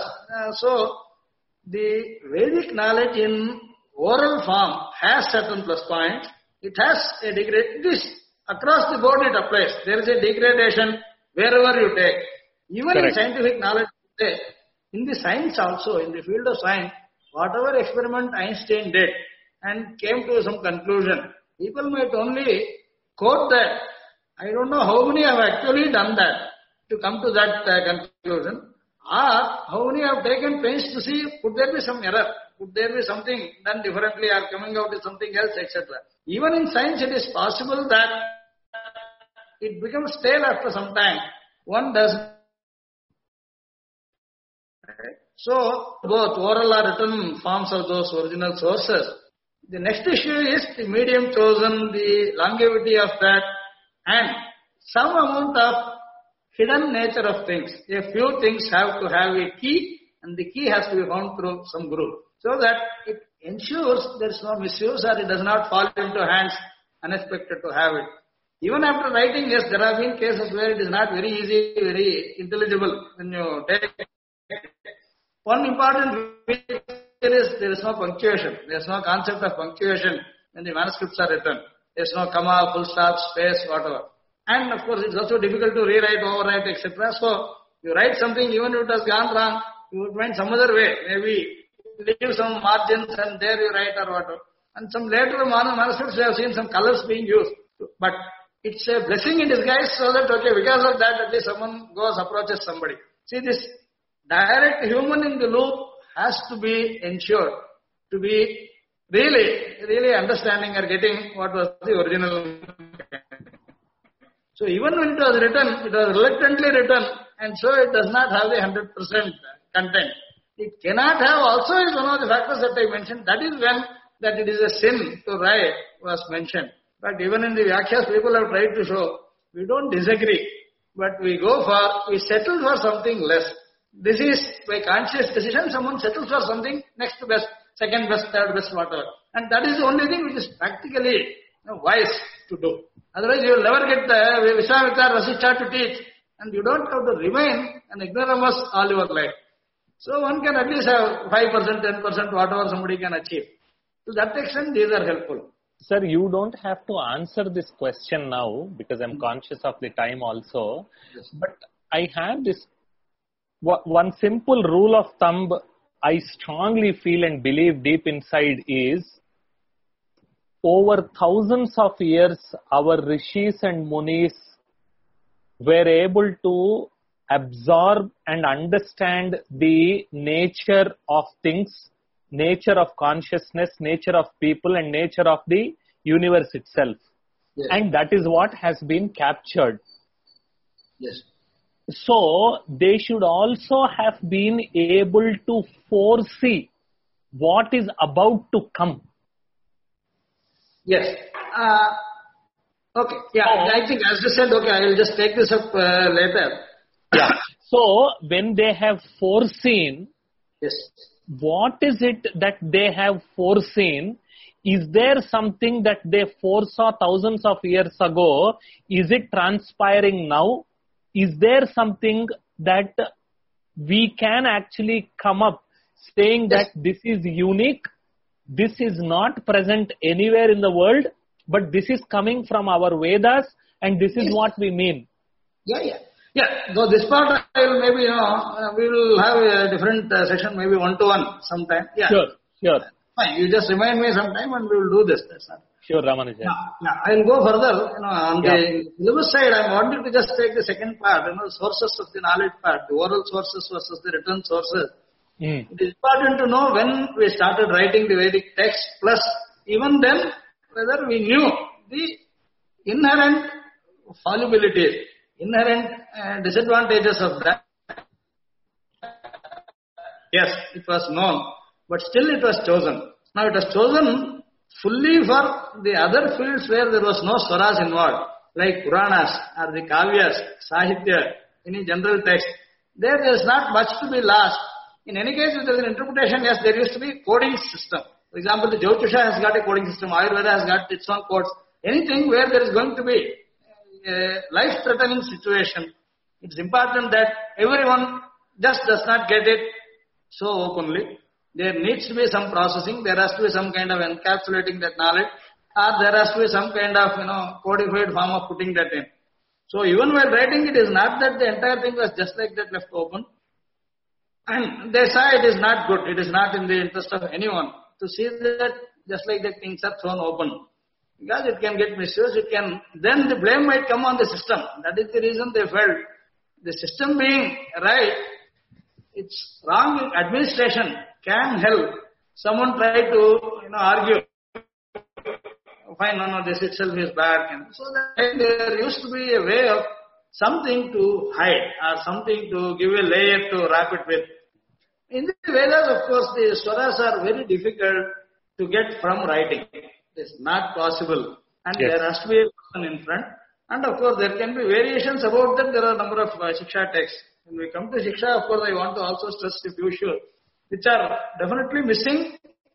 the Vedic knowledge in oral form has certain plus points. It has a degradation. Across the board it applies. There is a degradation wherever you take. Even in scientific knowledge today, in the science also, in the field of science, whatever experiment Einstein did and came to some conclusion, people might only quote that. I don't know how many have actually done that to come to that conclusion, or how many have taken pains to see, could there be some error? Could there be something done differently or coming out with something else, etc. Even in science, it is possible that it becomes stale after some time. One does. So, both oral or written forms of those original sources. The next issue is the medium chosen, the longevity of that, and some amount of hidden nature of things. A few things have to have a key, and the key has to be found through some guru, so that it ensures there is no misuse or it does not fall into hands unexpected to have it. Even after writing, yes, there have been cases where it is not very easy, very intelligible when you take it. One important feature is there is no punctuation. There is no concept of punctuation when the manuscripts are written. There is no comma, full stop, space, whatever. And of course, it's also difficult to rewrite, overwrite, etc. So, you write something, even if it has gone wrong, you would find some other way. Maybe leave some margins and there you write or whatever. And some later manuscripts, we have seen some colors being used. But it's a blessing in disguise so that, because of that, at least someone goes, approaches somebody. See, this direct human in the loop has to be ensured to be really understanding or getting what was the original. So even when it was written, it was reluctantly written, and so it does not have the 100% content. It cannot have also is one of the factors that I mentioned. That is when that it is a sin to write was mentioned. But even in the Vyakhyas, people have tried to show, we don't disagree, but we settle for something less. This is by conscious decision, someone settles for something next best, second best, third best, whatever. And that is the only thing which is practically wise to do. Otherwise, you will never get the Vishwamitra Vasishtha to teach, and you don't have to remain an ignoramus all your life. So one can at least have 5%, 10%, whatever somebody can achieve. To that extent, these are helpful. Sir, you don't have to answer this question now because I'm conscious of the time also. Yes. But I have this one simple rule of thumb I strongly feel and believe deep inside is, over thousands of years, our rishis and munis were able to absorb and understand the nature of things, nature of consciousness, nature of people, and nature of the universe itself. Yes. And that is what has been captured. Yes. So they should also have been able to foresee what is about to come. Yes. Okay. Yeah, I think as you said, okay, I will just take this up later. Yeah. So when they have foreseen, yes, what is it that they have foreseen? Is there something that they foresaw thousands of years ago? Is it transpiring now? Is there something that we can actually come up saying that this is unique, this is not present anywhere in the world, but this is coming from our Vedas and this is what we mean? Yeah, though this part I will maybe, we will have a different session, maybe one-to-one sometime. Yeah. Sure. Fine, you just remind me sometime and we will do this. That's not. Sure, Ramanujan. Yeah, I will go further. On the syllabus side, I wanted to just take the second part, sources of the knowledge part, the oral sources versus the written sources. It is important to know when we started writing the Vedic text, plus even then, whether we knew the inherent fallibilities, inherent disadvantages of that. Yes, it was known, but still it was chosen. Now it was chosen fully for the other fields where there was no swaras involved, like Puranas or the Kavyas, Sahitya, any general text. There is not much to be lost. In any case, if there is an interpretation, yes, there used to be coding system. For example, the Jyotisha has got a coding system, Ayurveda has got its own codes. Anything where there is going to be a life-threatening situation, it's important that everyone just does not get it so openly. There needs to be some processing, there has to be some kind of encapsulating that knowledge, or there has to be some kind of, codified form of putting that in. So even while writing, it is not that the entire thing was just like that left open. And they say it is not good, it is not in the interest of anyone to see that just like that things are thrown open. Because it can get misused, then the blame might come on the system. That is the reason they felt the system being right, it's wrong administration can help. Someone try to, argue, fine, no, this itself is bad. So that there used to be a way of something to hide or something to give a layer to wrap it with. In the Vedas, of course, the swaras are very difficult to get from writing. It's not possible. And there has to be a person in front. And of course, there can be variations about that. There are a number of Shiksha texts. When we come to Shiksha, of course, I want to also stress a few which are definitely missing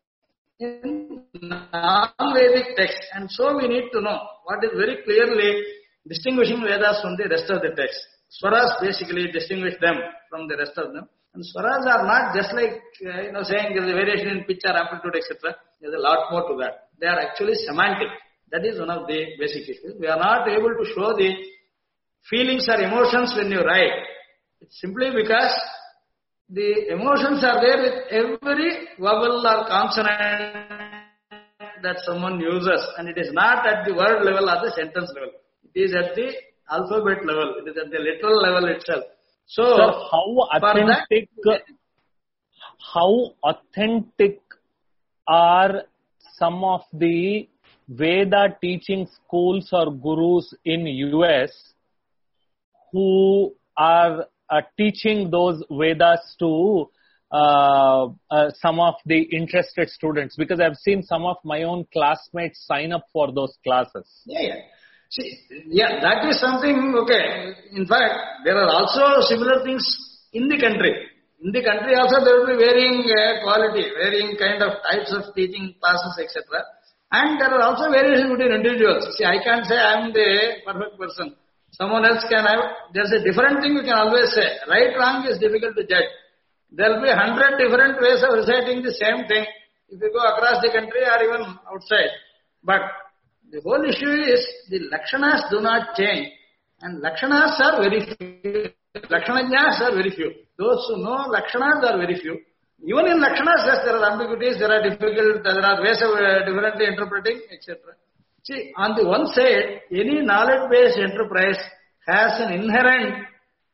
in non-Vedic texts. And so we need to know what is very clearly distinguishing Vedas from the rest of the texts. Swaras basically distinguish them from the rest of them. And swaras are not just like, saying there is a variation in pitch or amplitude, etc. There is a lot more to that. They are actually semantic. That is one of the basic issues. We are not able to show the feelings or emotions when you write. It's simply because the emotions are there with every vowel or consonant that someone uses, and it is not at the word level or the sentence level. It is at the alphabet level. It is at the literal level itself. So, sir, how authentic are some of the Veda teaching schools or gurus in US who are teaching those Vedas to some of the interested students? Because I've seen some of my own classmates sign up for those classes. Yeah. See, that is something, okay. In fact, there are also similar things in the country. In the country also there will be varying quality, varying kind of types of teaching classes, etc. And there are also variations between individuals. See, I can't say I am the perfect person. Someone else can have, there's a different thing you can always say. Right, wrong is difficult to judge. There will be 100 different ways of reciting the same thing if you go across the country or even outside. But the whole issue is the lakshanas do not change. And lakshanas are very few. Lakshanajnas are very few. Those who know lakshanas are very few. Even in lakshanas, yes, there are ambiguities, there are ways of differently interpreting, etc. See, on the one side, any knowledge-based enterprise has an inherent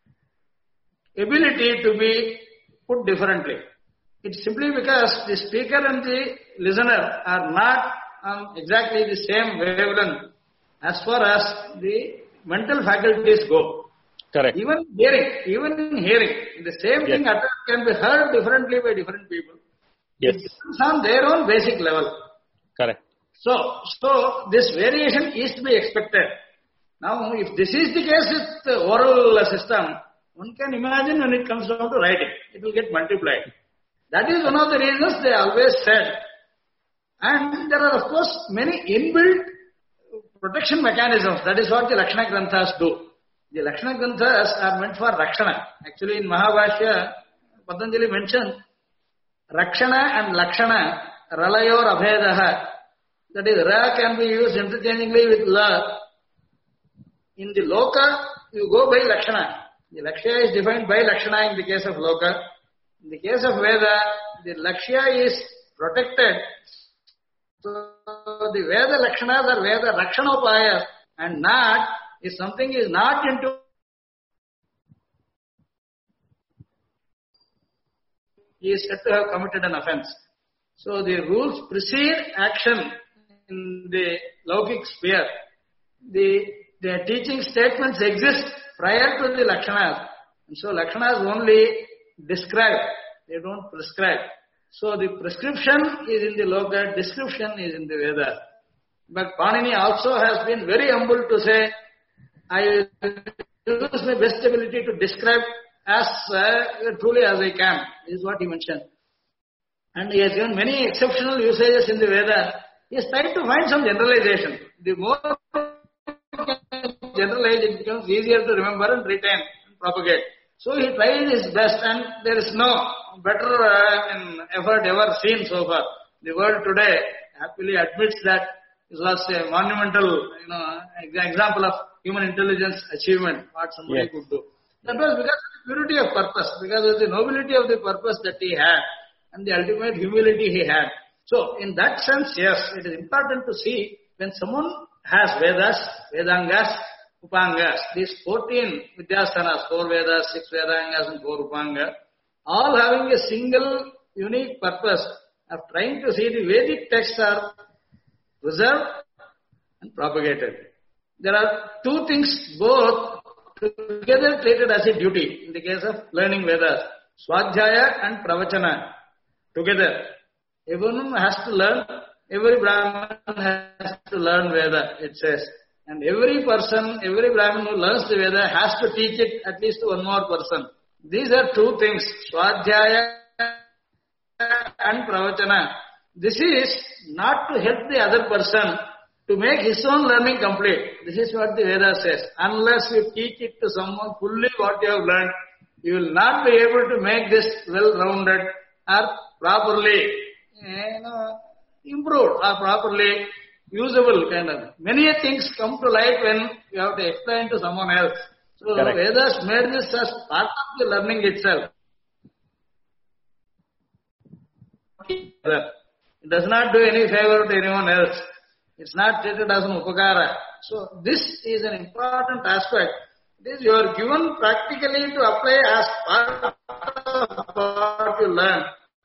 ability to be put differently. It's simply because the speaker and the listener are not on exactly the same wavelength as far as the mental faculties go. Correct. Even in hearing, the same thing can be heard differently by different people. Yes. It depends on their own basic level. Correct. So this variation is to be expected. Now, if this is the case with the oral system, one can imagine when it comes down to writing, it will get multiplied. That is one of the reasons they always said. And there are, of course, many inbuilt protection mechanisms. That is what the Lakshana Granthas do. The Lakshana Granthas are meant for Rakshana. Actually, in Mahabhashya, Patanjali mentioned Rakshana and Lakshana, Ralayor Abhedaha. That is, Ra can be used interchangeably with La. In the Loka, you go by Lakshana. The Lakshya is defined by Lakshana in the case of Loka. In the case of Veda, the Lakshya is protected. So, the Veda Lakshanas are Veda Rakshanopayas and not, if something is not into he is said to have committed an offense. So the rules precede action in the Laukic sphere. The teaching statements exist prior to the Lakshanas. And so Lakshanas only describe, they don't prescribe. So the prescription is in the Loka, description is in the Vedas. But Panini also has been very humble to say, I use my best ability to describe as truly as I can, is what he mentioned. And he has given many exceptional usages in the Vedas. He has tried to find some generalization. The more generalized, it becomes easier to remember and retain and propagate. So he tried his best, and there is no better effort ever seen so far. The world today happily admits that it was a monumental, example of human intelligence achievement, what somebody could do. That was because of the purity of purpose, because of the nobility of the purpose that he had, and the ultimate humility he had. So, in that sense, yes, it is important to see when someone has Vedas, Vedangas, Upangas, these 14 Vidyasthanas, 4 Vedas, 6 Vedangas and 4 Upanga, all having a single unique purpose of trying to see the Vedic texts are preserved and propagated. There are two things both together treated as a duty in the case of learning Vedas. Swadhyaya and Pravachana together. Everyone has to learn, every Brahman has to learn Veda, it says. And every person, every Brahmin who learns the Veda has to teach it at least to one more person. These are two things, Swadhyaya and Pravachana. This is not to help the other person to make his own learning complete. This is what the Veda says. Unless you teach it to someone fully what you have learned, you will not be able to make this well-rounded or properly improved or properly usable kind of. Many things come to light when you have to explain to someone else. So correct. Vedas made this as part of the learning itself. It does not do any favor to anyone else. It's not treated as an upakara. So this is an important aspect. This you are given practically to apply as part of what you learn,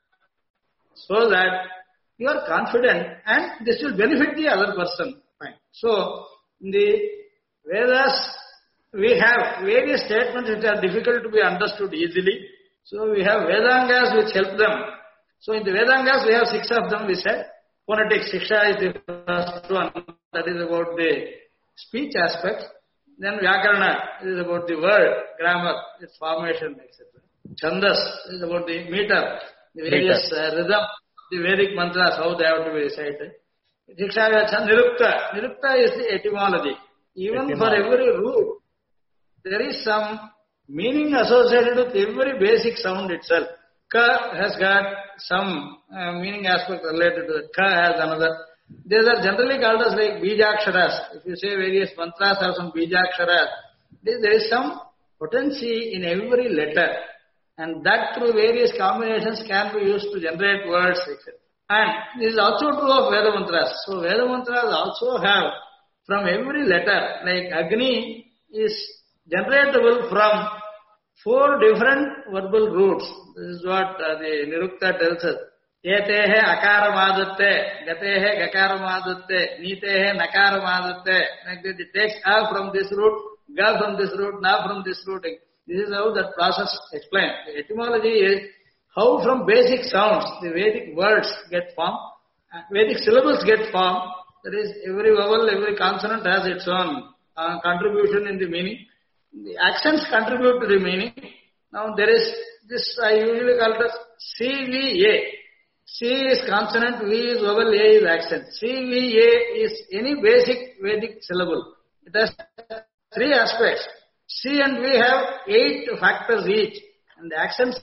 so that you are confident and this will benefit the other person. Fine. So, in the Vedas, we have various statements which are difficult to be understood easily. So, we have Vedangas which help them. So, in the Vedangas, we have 6 of them, we said. Phonetics, Shiksha is the first one, that is about the speech aspect. Then Vyakarana is about the word, grammar, its formation, etc. Chandas is about the meter, the various rhythm, the Vedic mantras, how they have to be recited. Shiksha, Nirukta. Nirukta is the etymology. Even for every root, there is some meaning associated with every basic sound itself. Ka has got some meaning aspect related to it. Ka has another. These are generally called as like Bijaksharas. If you say various mantras have some Bijaksharas, there is some potency in every letter. And that through various combinations can be used to generate words, etc. And this is also true of Veda mantras. So Veda mantras also have from every letter, like Agni is generatable from 4 different verbal roots. This is what the Nirukta tells us. Etehe akaramadatte, gatehe gakaramaadatte, nitehe nakaramaadatte. Like that it takes A from this root, Ga from this root, Na from this root. This is how that process explained. The etymology is how from basic sounds the Vedic words get formed, Vedic syllables get formed. That is, every vowel, every consonant has its own contribution in the meaning. The accents contribute to the meaning. Now there is this, I usually call it as CVA. C is consonant, V is vowel, A is accent. CVA is any basic Vedic syllable. It has 3 aspects. C and V have 8 factors each, and the accents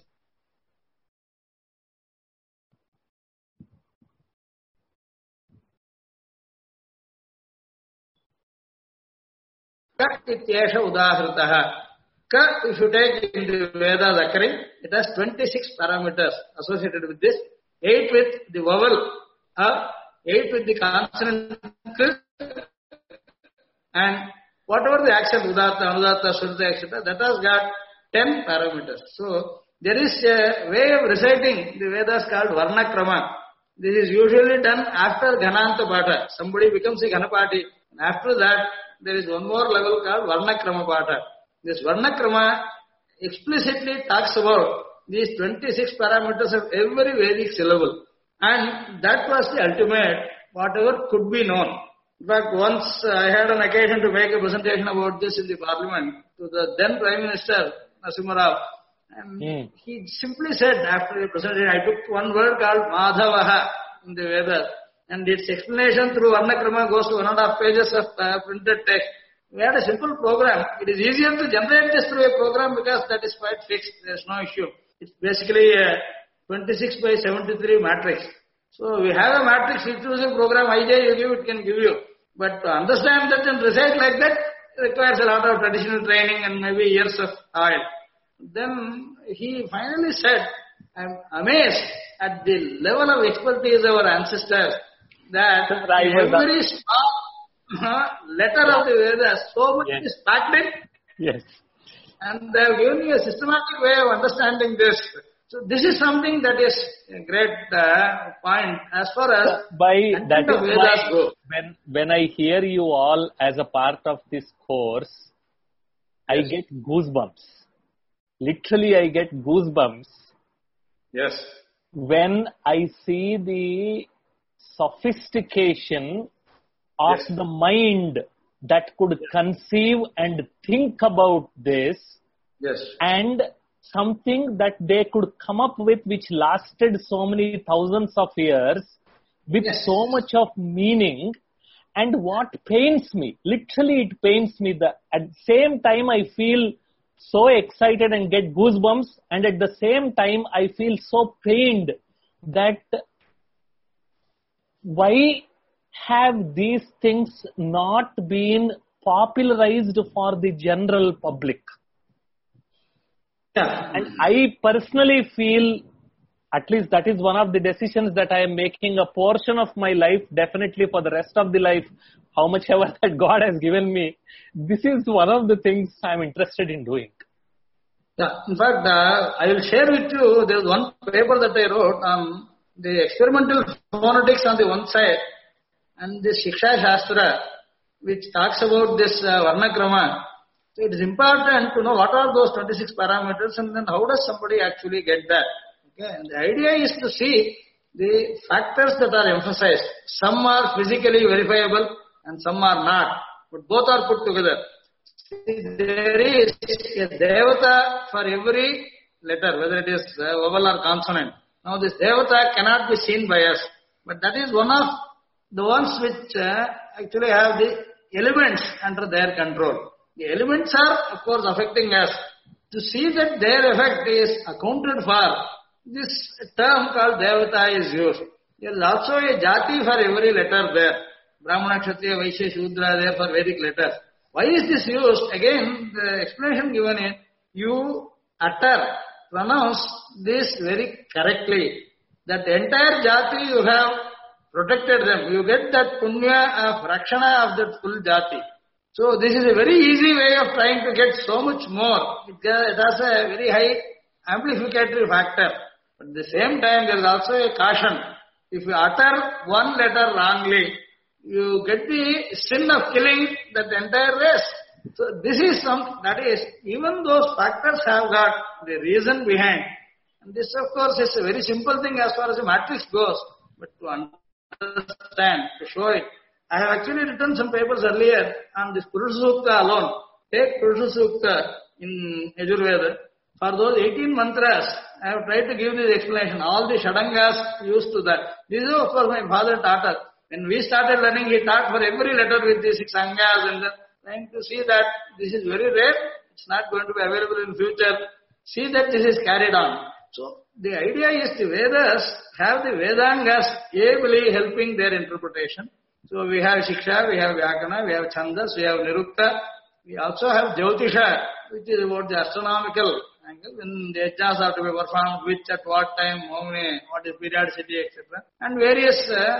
Ka ityesha udahritah. Ka, if you take in the Vedas occurring, it has 26 parameters associated with this. 8 with the vowel, 8 with the consonant, and whatever the accent, udatta, anudatta, shrita, etc., that has got 10 parameters. So, there is a way of reciting the Vedas called Varnakrama. This is usually done after Ghananta Pata. Somebody becomes a Ghanapati. After that, there is one more level called Varnakrama Pata. This Varnakrama explicitly talks about these 26 parameters of every Vedic syllable. And that was the ultimate, whatever could be known. In fact, once I had an occasion to make a presentation about this in the parliament to the then Prime Minister, Narasimha Rao. And he simply said after the presentation, I took one word called Madhavaha in the Vedas. And its explanation through Varnakrama goes to 1.5 pages of printed text. We had a simple program. It is easier to generate this through a program because that is quite fixed. There is no issue. It's basically a 26 by 73 matrix. So we have a matrix inclusive program. IJ you give, it can give you. But to understand that and recite like that requires a lot of traditional training and maybe years of oil. Then he finally said, I'm amazed at the level of expertise of our ancestors that every letter of the Vedas, so much is packed in. Yes. And they have given you a systematic way of understanding this. So this is something that is a great point as far as that is Vedas why go. When I hear you all as a part of this course, I get goosebumps. Literally, I get goosebumps. Yes. When I see the sophistication of the mind that could conceive and think about this, and something that they could come up with which lasted so many thousands of years with so much of meaning. And what pains me, literally it pains me, that at the same time I feel so excited and get goosebumps, and at the same time I feel so pained that why have these things not been popularized for the general public? And I personally feel at least that is one of the decisions that I am making a portion of my life, definitely for the rest of the life, how much ever that God has given me. This is one of the things I'm interested in doing. Yeah, in fact, I will share with you, there is one paper that I wrote on the experimental phonetics on the one side and the Shiksha Shastra, which talks about this Varnakrama. So it is important to know what are those 26 parameters and then how does somebody actually get that. Okay, and the idea is to see the factors that are emphasized. Some are physically verifiable and some are not, but both are put together. There is a Devata for every letter, whether it is vowel or consonant. Now this Devata cannot be seen by us, but that is one of the ones which actually have the elements under their control. The elements are, of course, affecting us. To see that their effect is accounted for, this term called Devata is used. There is also a Jati for every letter there. Brahmana, Kshatriya, Vaishya, Shudra there for Vedic letters. Why is this used? Again, the explanation given is, you pronounce this very correctly. That entire Jati you have protected them. You get that punya of Rakshana of that full Jati. So this is a very easy way of trying to get so much more. It has a very high amplificatory factor. But at the same time, there is also a caution. If you utter one letter wrongly, you get the sin of killing that entire race. So this is that is, even those factors have got the reason behind. And this, of course, is a very simple thing as far as the matrix goes. But to understand, to show it, I have actually written some papers earlier on this Purusha Sukta alone. Take Purusha Sukta in Yajurveda. For those 18 mantras, I have tried to give this explanation. All the Shadangas used to that. This is, of course, my father taught us. When we started learning, he taught for every letter with the 6 angas and then trying to see that this is very rare. It's not going to be available in future. See that this is carried on. So the idea is the Vedas have the Vedangas ably helping their interpretation. So we have Shiksha, we have Vyakana, we have Chandas, we have Nirukta. We also have Jyotisha, which is about the astronomical angle, when the yajnas are to be performed, which at what time, how many, what is periodicity, etc. And various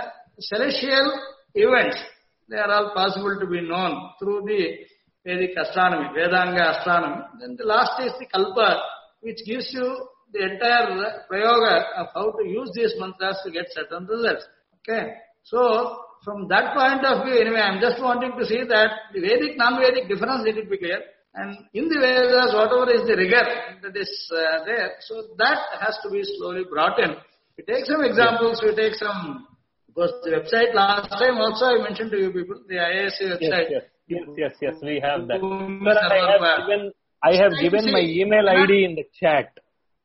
celestial events, they are all possible to be known through the Vedic astronomy, Vedanga astronomy. Then the last is the Kalpa, which gives you the entire prayoga of how to use these mantras to get certain results. Okay, so from that point of view, anyway, I am just wanting to see that the Vedic, non-Vedic difference, let it be clear. And in the Vedas, whatever is the rigor that is there, so that has to be slowly brought in. We take some examples, we take some. Because the website last time also I mentioned to you people, the IASC website. Yes, we have that. Sir, I have given my email ID in the chat.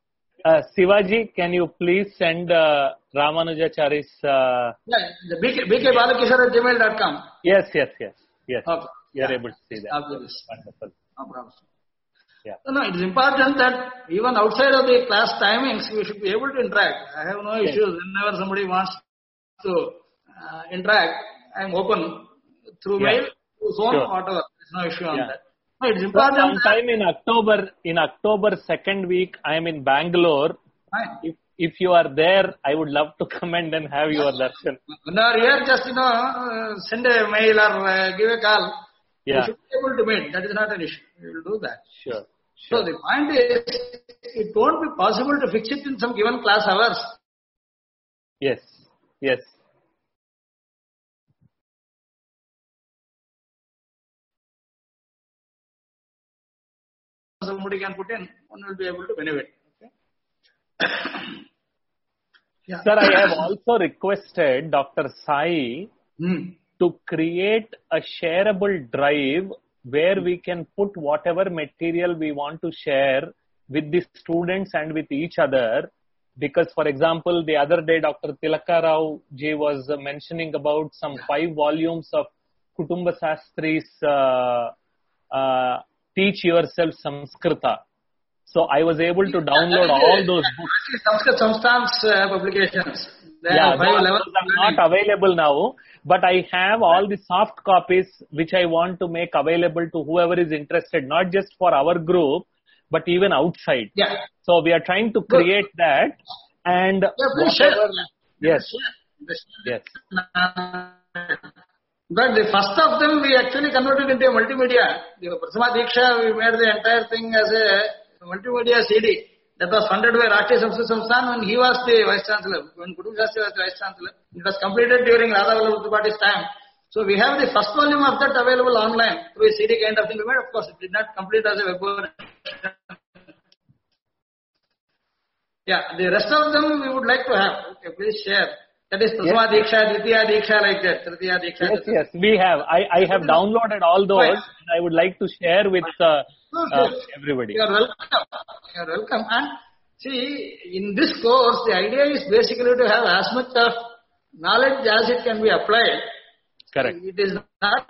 Sivaji, can you please send Ramanujachari's... the bkbalakishore@gmail.com. Yes. Okay. You are Yeah. able to see that. Wonderful. No problem. Yeah. No, it is important that even outside of the class timings, we should be able to interact. I have no issues. Whenever somebody wants to interact, I am open through mail, through phone, whatever. There's no issue on that. No, it's important. Sometime in October second week, I am in Bangalore. Fine. If you are there, I would love to come and then have your darshan. When you are here, just send a mail or give a call. Yeah. You should be able to meet. That is not an issue. We will do that. Sure. So the point is, it won't be possible to fix it in some given class hours. Yes. Somebody can put in, one will be able to benefit. Okay? Yeah. Sir, I have also requested Dr. Sai to create a shareable drive where we can put whatever material we want to share with the students and with each other. Because, for example, the other day, Dr. Tilaka Rao ji was mentioning about some 5 volumes of Kutumba Sastri's Teach Yourself Samskrita. So I was able to download all those books. Sanskrit Samsthan's publications. Those are not available now, but I have all the soft copies which I want to make available to whoever is interested, not just for our group, but even outside. Yeah. So we are trying to create that. and please share. Yes. Yes. But the first of them we actually converted into a multimedia. The Prasama Diksha, we made the entire thing as a multimedia CD that was funded by Rashtriya Samskrit Samsthan when he was the Vice Chancellor. When Kutubu Shastri was the Vice Chancellor, it was completed during Radha Vallabh Tripathi's time. So we have the first volume of that available online through a CD kind of thing. Of course, it did not complete as a web version. Yeah, the rest of them we would like to have. Okay, please share. That is Prasama Diksha, Dvitiya Diksha, like that. Tritiya Diksha. Yes, we have. I have downloaded all those. And I would like to share with everybody. You are welcome. You are welcome. And see, in this course, the idea is basically to have as much of knowledge as it can be applied. Correct. It is not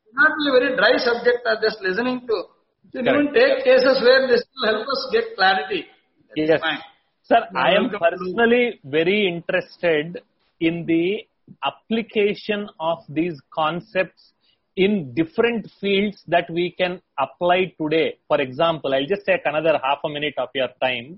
a very dry subject or just listening to. You even take cases where this will help us get clarity. That's yes. fine. Sir, I am personally very interested in the application of these concepts in different fields that we can apply today. For example, I'll just take another half a minute of your time.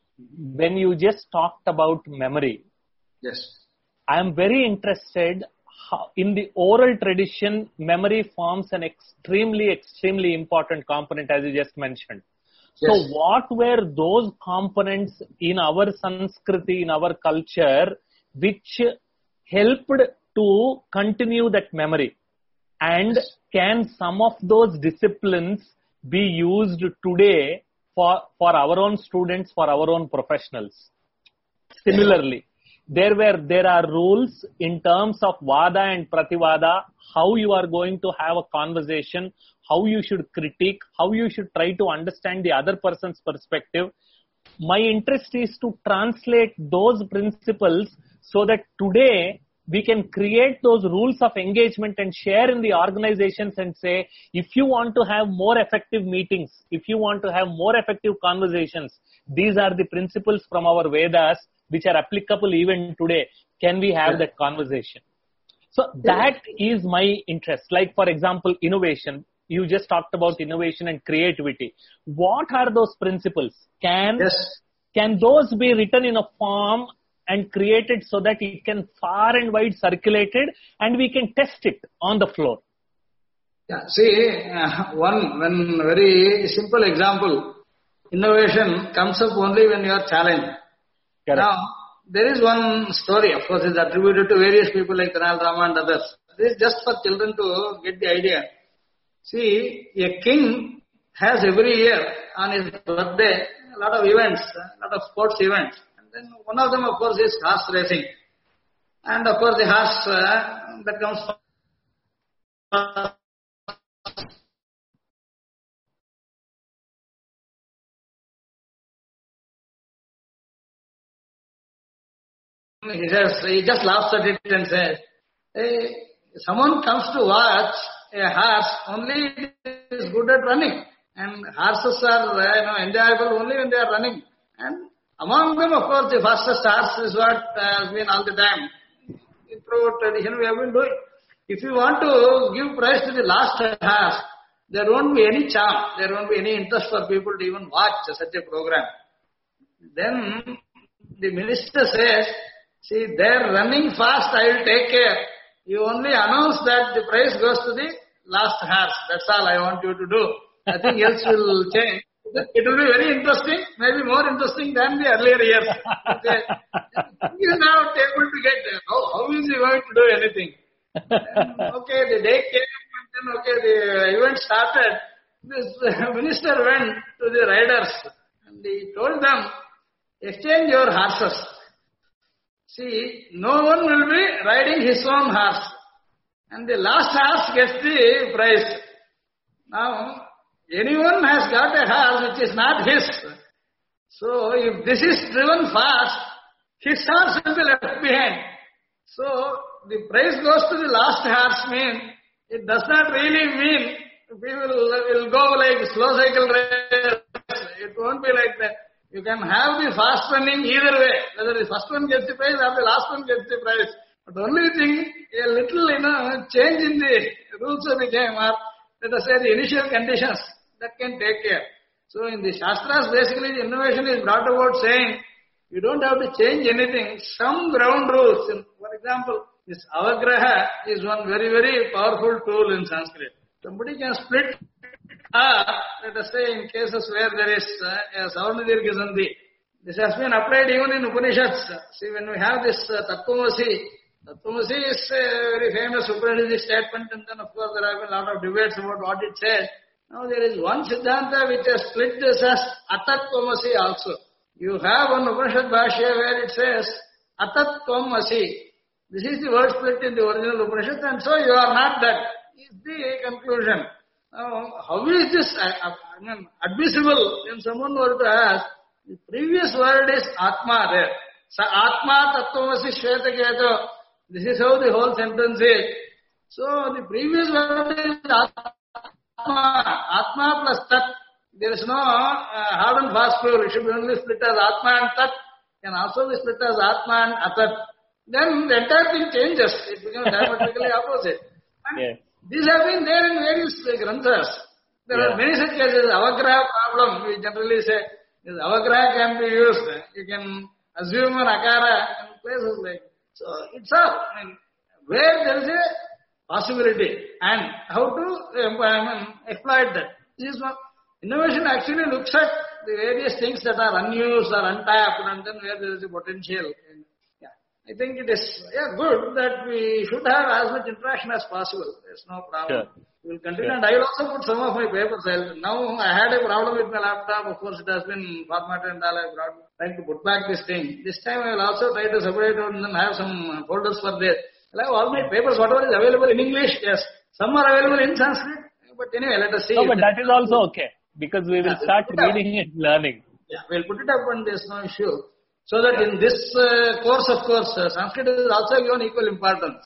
When you just talked about memory, yes, I am very interested how in the oral tradition, memory forms an extremely important component, as you just mentioned. Yes. So what were those components in our Sanskriti, in our culture, which helped to continue that memory? And can some of those disciplines be used today for our own students, for our own professionals? Similarly, there are rules in terms of Vada and Prativada, how you are going to have a conversation, how you should critique, how you should try to understand the other person's perspective. My interest is to translate those principles so that today we can create those rules of engagement and share in the organizations and say, if you want to have more effective meetings, if you want to have more effective conversations, these are the principles from our Vedas which are applicable even today. Can we have that conversation? So that is my interest. Like, for example, innovation. You just talked about innovation and creativity. What are those principles? Can those be written in a form and created so that it can far and wide circulated and we can test it on the floor? Yeah, see, one very simple example. Innovation comes up only when you are challenged. Correct. Now, there is one story, of course, it's attributed to various people like Tenali Rama and others. This is just for children to get the idea. See, a king has every year on his birthday a lot of events, a lot of sports events. And then one of them, of course, is horse racing. And of course, the horse that comes he just laughs at it and says, hey, someone comes to watch a horse, only is good at running. And horses are enjoyable only when they are running. And among them, of course, the fastest horse is what has been all the time. Throughout tradition, we have been doing. If you want to give prize to the last horse, there won't be any charm, there won't be any interest for people to even watch such a program. Then the minister says, see, they're running fast, I will take care. You only announce that the prize goes to the last horse. That's all I want you to do. Nothing else will change. It will be very interesting, maybe more interesting than the earlier years. He is now able to get there. How is he going to do anything? Okay, the day came and then the event started. This minister went to the riders and he told them, exchange your horses. See, no one will be riding his own horse. And the last horse gets the prize. Now, anyone has got a horse which is not his. So, if this is driven fast, his horse will be left behind. So, the prize goes to the last horse means, it does not really mean people will go like slow cycle race. It won't be like that. You can have the fast running either way, whether the first one gets the prize or the last one gets the prize. But the only thing, a little, change in the rules of the game or let us say the initial conditions that can take care. So in the Shastras, basically the innovation is brought about saying, You don't have to change anything. Some ground rules. For example, this avagraha is one very, very powerful tool in Sanskrit. Somebody can split let us say in cases where there is a Savarnadirgha Sandhi. This has been applied even in Upanishads. See, when we have this Tattvamasi is a very famous Upanishadic statement, and then of course there have been a lot of debates about what it says. Now there is one Siddhanta which has split this as Atattvamasi also. You have one Upanishad Bhashya where it says Atattvamasi. This is the word split in the original Upanishad, and so you are not that. Is the conclusion. Now, how is this admissible when someone were to ask? The previous word is Atma there. Sa Atma Tattvamasi Shvetaketo. This is how the whole sentence is. So the previous word is Atma. Atma plus Tat. There is no hard and fast rule. It should be only split as Atma and Tat. Can also be split as Atma and Atat. Then the entire thing changes. It becomes diametrically opposite. And these have been there in various granthas. There are many such cases. Avagraha problem, we generally say, this avagraha can be used. You can assume an akara in places like. So it's all. I mean, where there is a possibility and how to exploit that. This is one. Innovation actually looks at the various things that are unused or untapped, and then where there is a potential. I think it is good that we should have as much interaction as possible. There's no problem. Sure. We will continue, and I will also put some of my papers. Now I had a problem with my laptop. Of course, it has been formatted and all. I'm trying to put back this thing. This time I will also try to separate it and then have some folders for this. I have all my papers, whatever is available in English. Yes, some are available in Sanskrit. But anyway, let us see. No, but that is also okay because we will start reading and learning. Yeah, we'll put it up and there's no issue. So that in this course, of course, Sanskrit is also given equal importance.